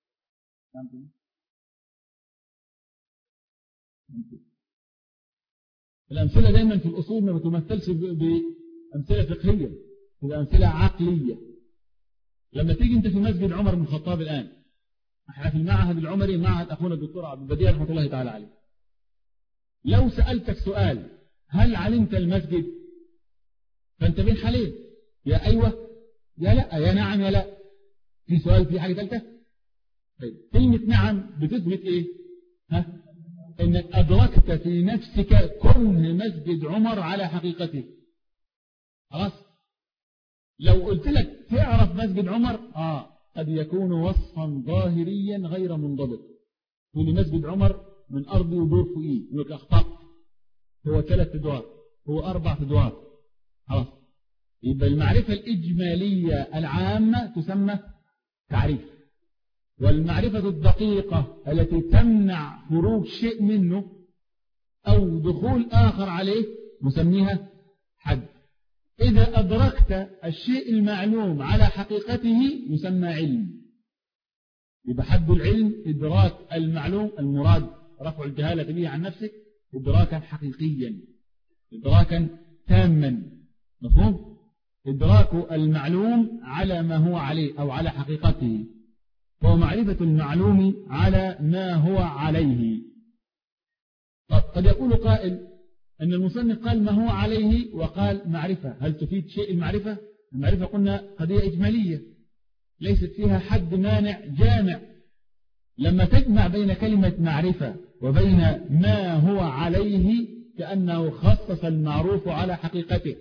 الأمثلة دائما في الأصول ما بتمثلش بأمثلة فقهية، بأمثلة عقلية. لما تيجي أنت في مسجد عمر بن الخطاب الآن، احنا في المعهد العمري، معهد أخونا الدكتور عبد البديع رحمة الله تعالى عليه، لو سألتك سؤال هل علمت المسجد؟ فأنت بين حالين، يا أيوة يا لا، يا نعم يا لا. في سؤال في حاجة ثالثة؟ طيب كلمة نعم بتثبت إيه؟ ها؟ إنك أدركت في نفسك كون مسجد عمر على حقيقته. خلاص؟ لو قلت لك تعرف مسجد عمر، آه قد يكون وصفا ظاهريا غير منضبط. تقول مسجد عمر من أرض ودور فوقيه، يقول لك أخطأت، هو ثلاث أدوار، هو أربع أدوار. خلاص؟ يبقى المعرفة الإجمالية العامة تسمى تعريف، والمعرفة الدقيقة التي تمنع خروج شيء منه أو دخول آخر عليه نسميها حد. إذا أدركت الشيء المعلوم على حقيقته يسمى علم. يبقى حد العلم إدراك المعلوم المراد رفع الجهالة به عن نفسك إدراكا حقيقيا، إدراكا تاما. مفهوم؟ إدراك المعلوم على ما هو عليه أو على حقيقته، هو معرفة المعلوم على ما هو عليه. قد يقول قائل أن المصنف قال ما هو عليه وقال معرفة، هل تفيد شيء المعرفة؟ المعرفة قلنا قضية إجمالية ليست فيها حد مانع جامع. لما تجمع بين كلمة معرفة وبين ما هو عليه كأنه خصص المعروف على حقيقته،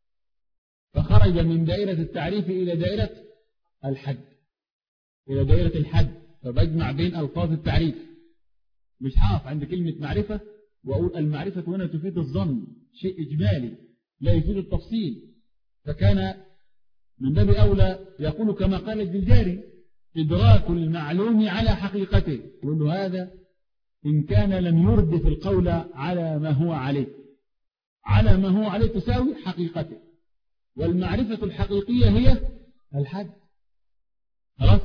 فخرج من دائرة التعريف إلى دائرة الحد إلى دائرة الحد فبجمع بين ألفاظ التعريف. مش هقف عند كلمة معرفة وأقول المعرفة هنا تفيد الظن، شيء إجمالي لا يفيد التفصيل، فكان من باب أولى يقول كما قال الجلجاري إدراك المعلوم على حقيقته، يقول له هذا إن كان لم يردف القول على ما هو عليه، على ما هو عليه تساوي حقيقته، والمعرفة الحقيقية هي الحد. خلاص.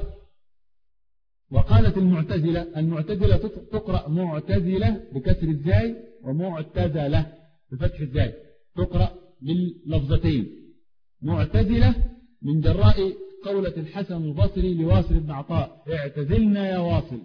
وقالت المعتزلة، المعتزلة تقرأ معتزلة بكسر الزاي ومعتزلة بفتح الزاي، تقرأ باللفظتين. معتزلة من جراء قولة الحسن البصري لواصل بن عطاء اعتزلنا يا واصل.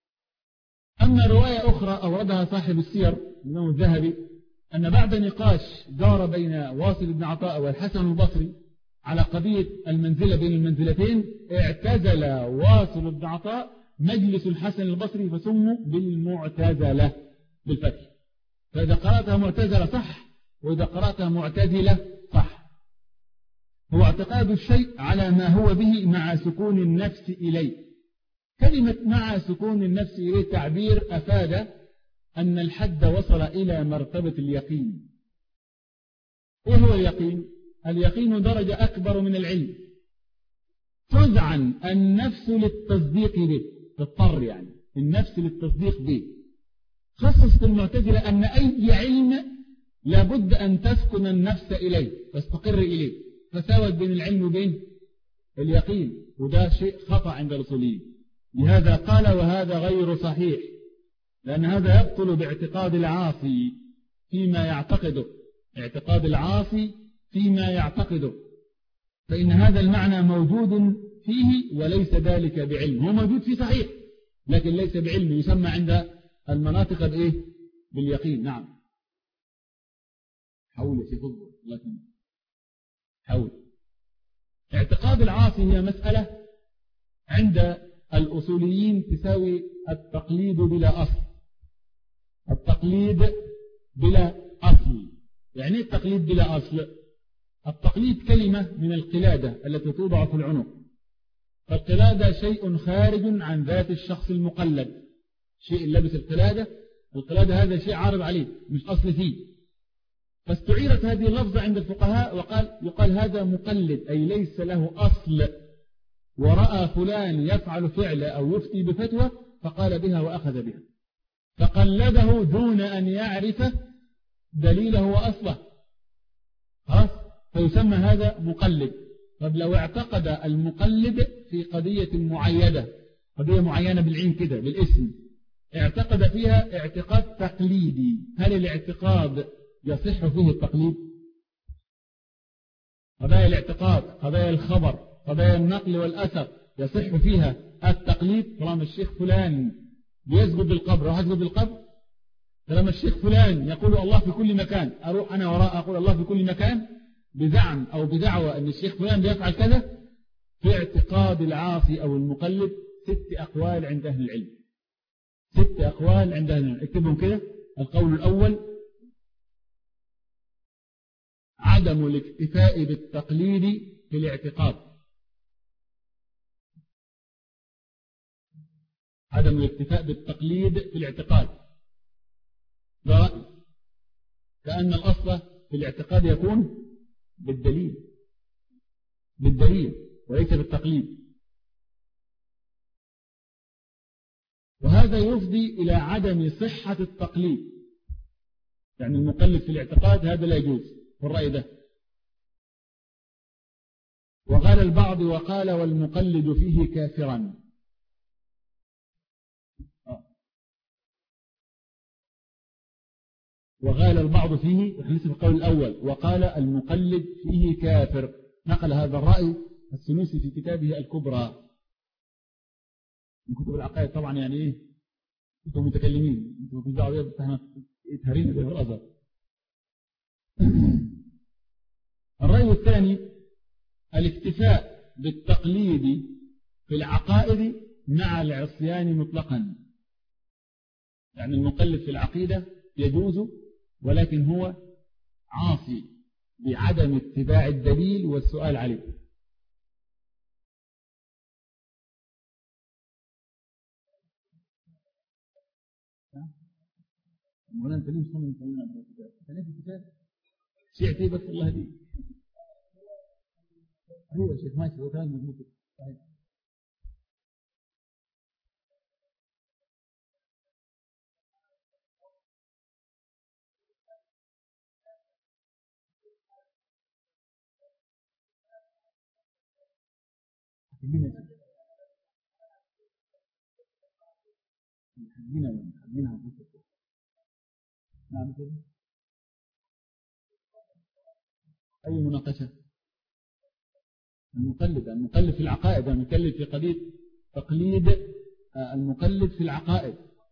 أما رواية أخرى أوردها صاحب السير الإمام الذهبي أن بعد نقاش دار بين واصل بن عطاء والحسن البصري على قضية المنزلة بين المنزلتين، اعتزل واصل بن عطاء مجلس الحسن البصري فسموا بالمعتزلة بالفتح. فإذا قرأتها معتزلة صح، وإذا قرأتها معتزلة صح. هو اعتقاد الشيء على ما هو به مع سكون النفس إليه. كلمة مع سكون النفس إليه تعبير أفاد أن الحد وصل إلى مرتبة اليقين. إيه هو اليقين؟ اليقين درجة أكبر من العلم، تذعن النفس للتصديق به، تضطر يعني النفس للتصديق به. خصصت المعتزلة أن أي علم لابد أن تسكن النفس إليه تستقر إليه، فساوت بين العلم وبين اليقين، وده شيء خطأ عند الأصوليين. لهذا قال وهذا غير صحيح، لأن هذا يبطل باعتقاد العاصي فيما يعتقده، اعتقاد العاصي فيما يعتقده، فإن هذا المعنى موجود فيه وليس ذلك بعلم. هو موجود فيه صحيح لكن ليس بعلم، يسمى عند المناطق بإيه؟ باليقين. نعم. حول يا شيخ اصبر لكن حول. اعتقاد العاصي هي مسألة عند الأصوليين تساوي التقليد بلا أصل. التقليد بلا أصل يعني التقليد بلا أصل. التقليد كلمة من القلادة التي توضع في العنق، فالقلادة شيء خارج عن ذات الشخص المقلد، شيء لبس القلادة، القلادة هذا شيء عارض عليه مش أصل فيه، فاستعيرت هذه اللفظة عند الفقهاء وقال يقال هذا مقلد، أي ليس له أصل، ورأى فلان يفعل فعل أو يفتي بفتوى فقال بها وأخذ بها، فقلده دون أن يعرف دليله وأصله. خلاص، فيسمى هذا مقلد. طب لو اعتقد المقلد في قضية معينة، قضية معينة بالعين كده بالاسم، اعتقد فيها اعتقاد تقليدي، هل الاعتقاد يصح فيه التقليد؟ قضايا الاعتقاد، قضايا الخبر، قضايا النقل والأثر يصح فيها التقليد. طالما الشيخ فلان بيسجد للقبر راح اسجد للقبر، طالما الشيخ فلان يقول الله في كل مكان أروح أنا وراء أقول الله في كل مكان، بزعم أو بدعوة أن الشيخ فلان بيفعل كذا. في اعتقاد العاصي أو المقلد ست أقوال عند أهل العلم، ست أقوال عند أهل العلم، اكتبهم كده. القول الأول عدم الاكتفاء بالتقليد في الاعتقاد، عدم الاكتفاء بالتقليد في الاعتقاد، ده رأي، كأن الأصل في الاعتقاد يكون بالدليل، بالدليل وليس بالتقليد، وهذا يفضي إلى عدم صحة التقليد. يعني المقلد في الاعتقاد هذا لا يجوز في الرأي ده. وقال البعض وقال والمقلد فيه كافرا. وقال البعض فيه، وليس في القول الأول، وقال المقلد فيه كافر. نقل هذا الرأي السنوسي في كتابه الكبرى من كتب العقائد. طبعا يعني ايه كتب متكلمين، انتوا مش دعوه بيها، يتهرين به الأزهر. الرأي الثاني الاكتفاء بالتقليد في العقائد مع العصيان مطلقا، يعني المقلد في العقيدة يجوز ولكن هو عاصي بعدم اتباع الدليل والسؤال عليه. مولانا انت ليه مش صمم تكلمنا عن الكتاب؟ كان في الكتاب شيعتي بس الله يهديك. ايوه يا شيخ ماشي هو كلام مضبوط صحيح. حبينا حبينا حبينا نعم كده. أي مناقشة؟ المقلد المقلد في العقائد، المقلد في قضية تقليد المقلد في العقائد.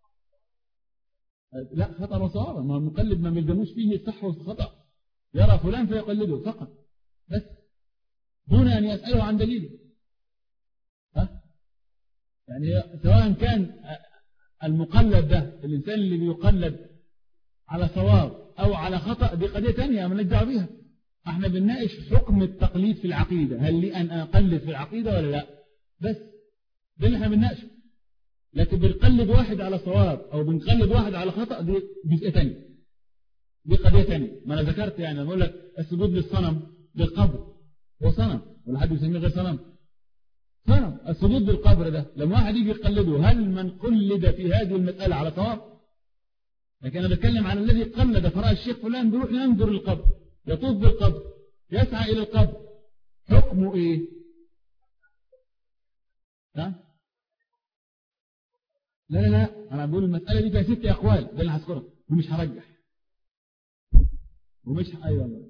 لا خطأ وصواب، ما المقلد ما بيلزموش فيه الصح والخطأ، يرى فلان فيقلده فقط بس دون أن يسأله عن دليله. ها؟ يعني سواء كان المقلد ده الإنسان اللي بيقلد على صواب أو على خطأ دي قضية ثانية ما نرجع بيها. احنا بنناقش حكم التقليد في العقيدة، هل لي أن أقلد في العقيدة ولا لا؟ بس ده اللي احنا بنناقشه. لكن بنقلد واحد على صواب أو بنقلد واحد على خطأ دي جزء ثاني، دي قضية ثانية. ما أنا ذكرت يعني بقول لك السجود للصنم للقبر هو صنم ولا حد يسميه غير صنم؟ صنم. السجود بالقبر ده لما واحد يجي يقلده هل من قلد في هذه المسألة على صواب؟ لكن أنا بتكلم عن الذي قلد فرأى الشيخ فلان بيروح ينظر للقبر يطوف بالقبر يسعى إلى القبر، حكمه إيه؟ ها؟ لا لا لا أنا بقول المسألة دي فيها ست أقوال، ده اللي هذكرها ومش هرجح ومش ه... أيوة الله.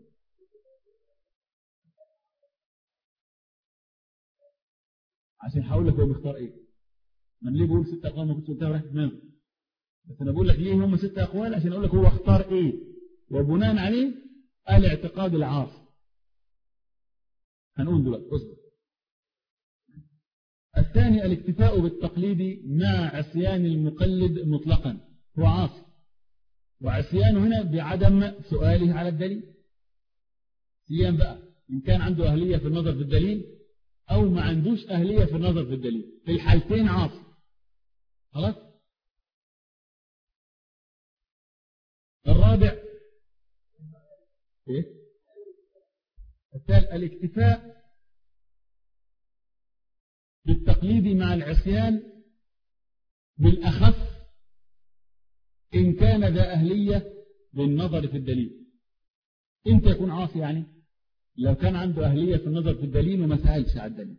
عشان هقول لك هو بيختار إيه. من ليه بقول ست أقوال ما كنتش قلتها وراح دماغي، بس أنا بقول لك ليه هم ست أقوال عشان أقول لك هو اختار إيه وبناء عليه الاعتقاد العاصي. هنقول دلوقتي اصبر. الثاني الاكتفاء بالتقليد مع عصيان المقلد مطلقا، هو عاصي وعصيانه هنا بعدم سؤاله على الدليل، سيان بقى إن كان عنده أهلية في النظر في الدليل أو ما عندوش أهلية في النظر في الدليل، في الحالتين عاصي. خلاص. الرابع إيه؟ الثالث الاكتفاء بالتقليد مع العصيان بالأخف إن كان ذا أهلية للنظر في الدليل. إمتى يكون عاصي؟ يعني لو كان عنده أهلية في النظر في الدليل وما سألش على الدليل.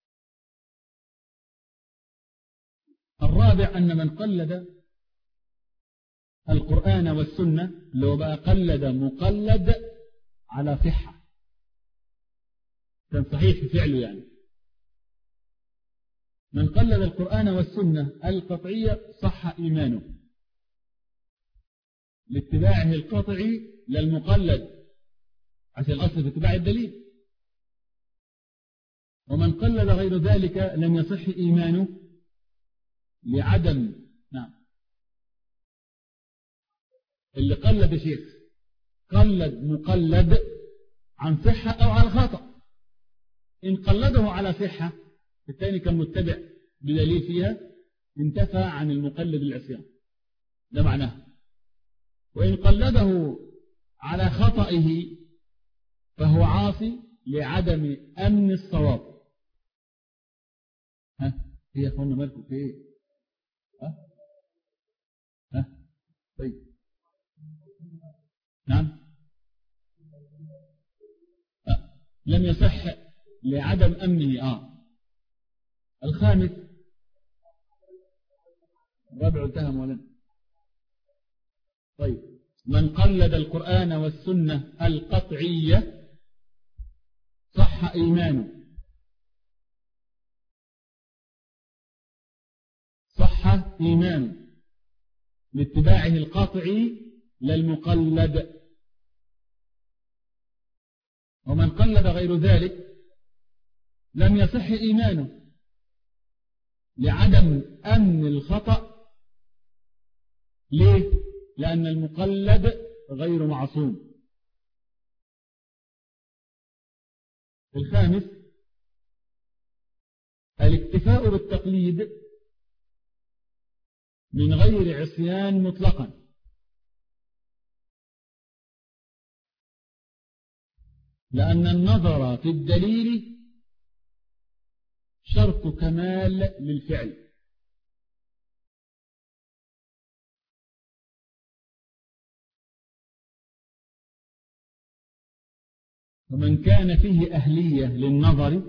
الرابع أن من قلد القرآن والسنة لو بقى قلد مقلد على صحة كان صحيح في فعله، يعني من قلد القرآن والسنة القطعية صح إيمانه لاتباعه القطعي للمقلد عشان الأصل في اتباع الدليل. ومن قلد غير ذلك لم يصح إيمانه لعدم نعم. اللي قلد شيخ قلد مقلد عن صحة أو على خطأ، إن قلده على صحة الثاني كان متبع بدليل فيها انتفى عن المقلد العصيان، ده معناه. وإن قلده على خطئه فهو عاصي لعدم أمن الصواب. ها هي يا اخوانا مالكم في ايه؟ ها ها طيب نعم. أه. لم يصح لعدم أمنه. آه الخامس الرابع انتهى مولانا. طيب من قلد القرآن والسنة القطعية صح إيمانه، صح إيمانه لاتباعه القاطعي لا المقلد. ومن قلد غير ذلك لم يصح إيمانه لعدم أمن الخطأ. ليه؟ لأن المقلد غير معصوم. الخامس الاكتفاء بالتقليد من غير عصيان مطلقا، لأن النظر في الدليل شرط كمال للفعل. ومن كان فيه أهلية للنظر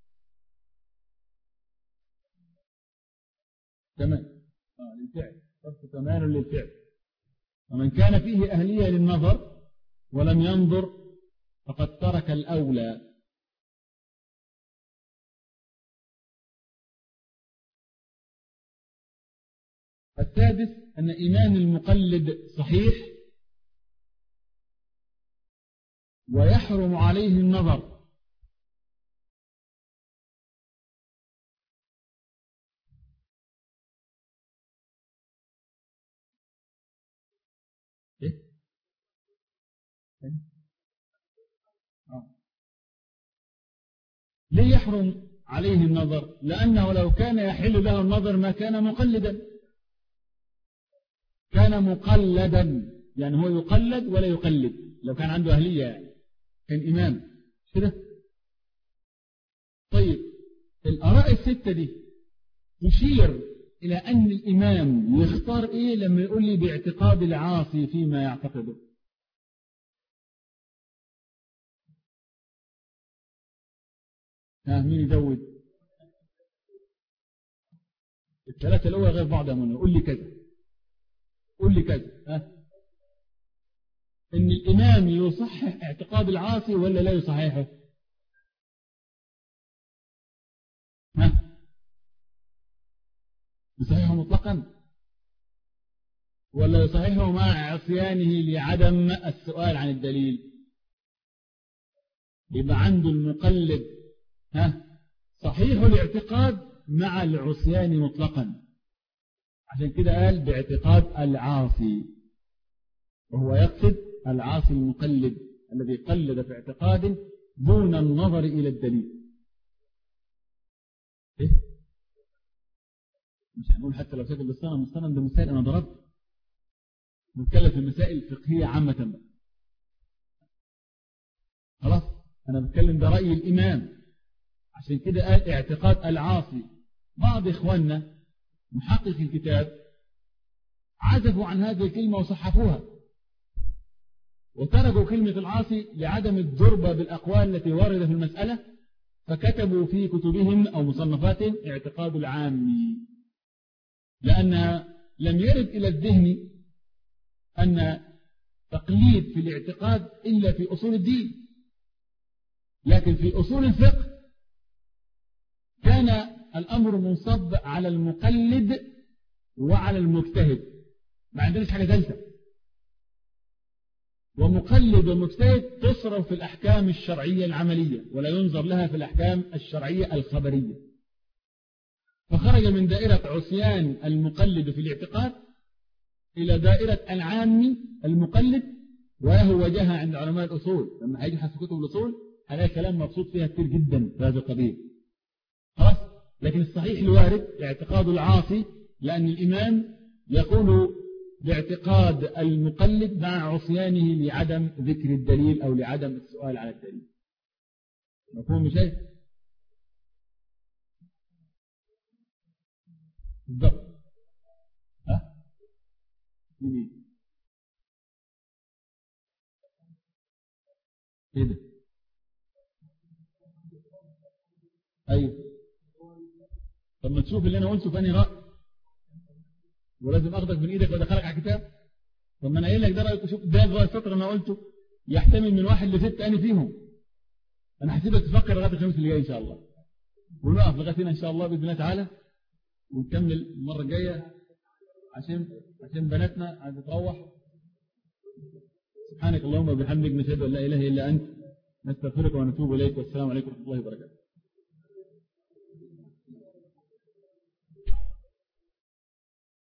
كمال آه للفعل شرط كمال للفعل. ومن كان فيه أهلية للنظر ولم ينظر فقد ترك الأولى. السادس أن إيمان المقلد صحيح ويحرم عليه النظر. إيه؟ إيه؟ آه. ليه يحرم عليه النظر؟ لأنه لو كان يحل له النظر ما كان مقلدا، كان مقلدا، يعني هو يقلد ولا يقلد. لو كان عنده أهلية يعني كان إمام كده. طيب الآراء الستة دي تشير إلى أن الإمام يختار إيه لما يقول لي باعتقاد العاصي فيما يعتقده. ها مين يزود؟ الثلاثة الأولى غير بعضها منه. قول لي كذا قول لي كذا ها إن الإمام يصحح اعتقاد العاصي ولا لا يصححه؟ ها يصححه مطلقا ولا يصححه مع عصيانه لعدم السؤال عن الدليل؟ يبقى عنده المقلد ها صحيح الاعتقاد مع العصيان مطلقا. عشان كده قال باعتقاد العاصي، وهو يقصد العاصي المقلد الذي قلد في اعتقاد دون النظر إلى الدليل. إيه؟ مش هنقول حتى لو شكل بالصنم الصنم ده مسائل أنا ضربت، نتكلم في المسائل الفقهية عامة. خلاص أنا بتكلم ده رأي الإمام. عشان كده قال اعتقاد العاصي. بعض إخواننا محقق الكتاب عزفوا عن هذه الكلمة وصحفوها وتركوا كلمة العاصي لعدم الضربة بالأقوال التي وردت في المسألة، فكتبوا في كتبهم أو مصنفاتهم اعتقاد العامي، لأن لم يرد إلى الذهن أن تقليد في الاعتقاد إلا في أصول الدين، لكن في أصول الفقه كان الأمر منصب على المقلد وعلى المجتهد، ما عندناش حاجة ثالثة. ومقلد ومجتهد تصرف في الأحكام الشرعية العملية ولا ينظر لها في الأحكام الشرعية الخبرية. فخرج من دائرة عصيان المقلد في الاعتقاد إلى دائرة العامي المقلد، وله وجهها عند علماء الأصول. لما هيجي حسب كتب الأصول هلاقي كلام مبسوط فيها كتير جدا في هذا القبيل. خلاص. لكن الصحيح الوارد اعتقاد العاصي، لأن الإمام يقول باعتقاد المقلد مع عصيانه لعدم ذكر الدليل أو لعدم السؤال على الدليل. مفهوم شيء؟ بالضبط. ها؟ مين؟ كده. أيوه. طب ما تشوف اللي أنا قلته في أنهي رأي، ولازم أخذك من إيدك وأدخلك على الكتاب. طب ما أنا قايل لك ده رأيك، شوف ده الرأي السطر أنا قلته يحتمل من واحد لست أنا فيهم. أنا هسيبك تفكر لغاية الخميس اللي جاي إن شاء الله، ونقف لغاية هنا إن شاء الله بإذن الله تعالى، ونكمل المرة الجاية عشان عشان بناتنا عايزة تروح. سبحانك اللهم وبحمدك نشهد أن لا إله إلا أنت نستغفرك ونتوب إليك والسلام عليكم ورحمة الله وبركاته.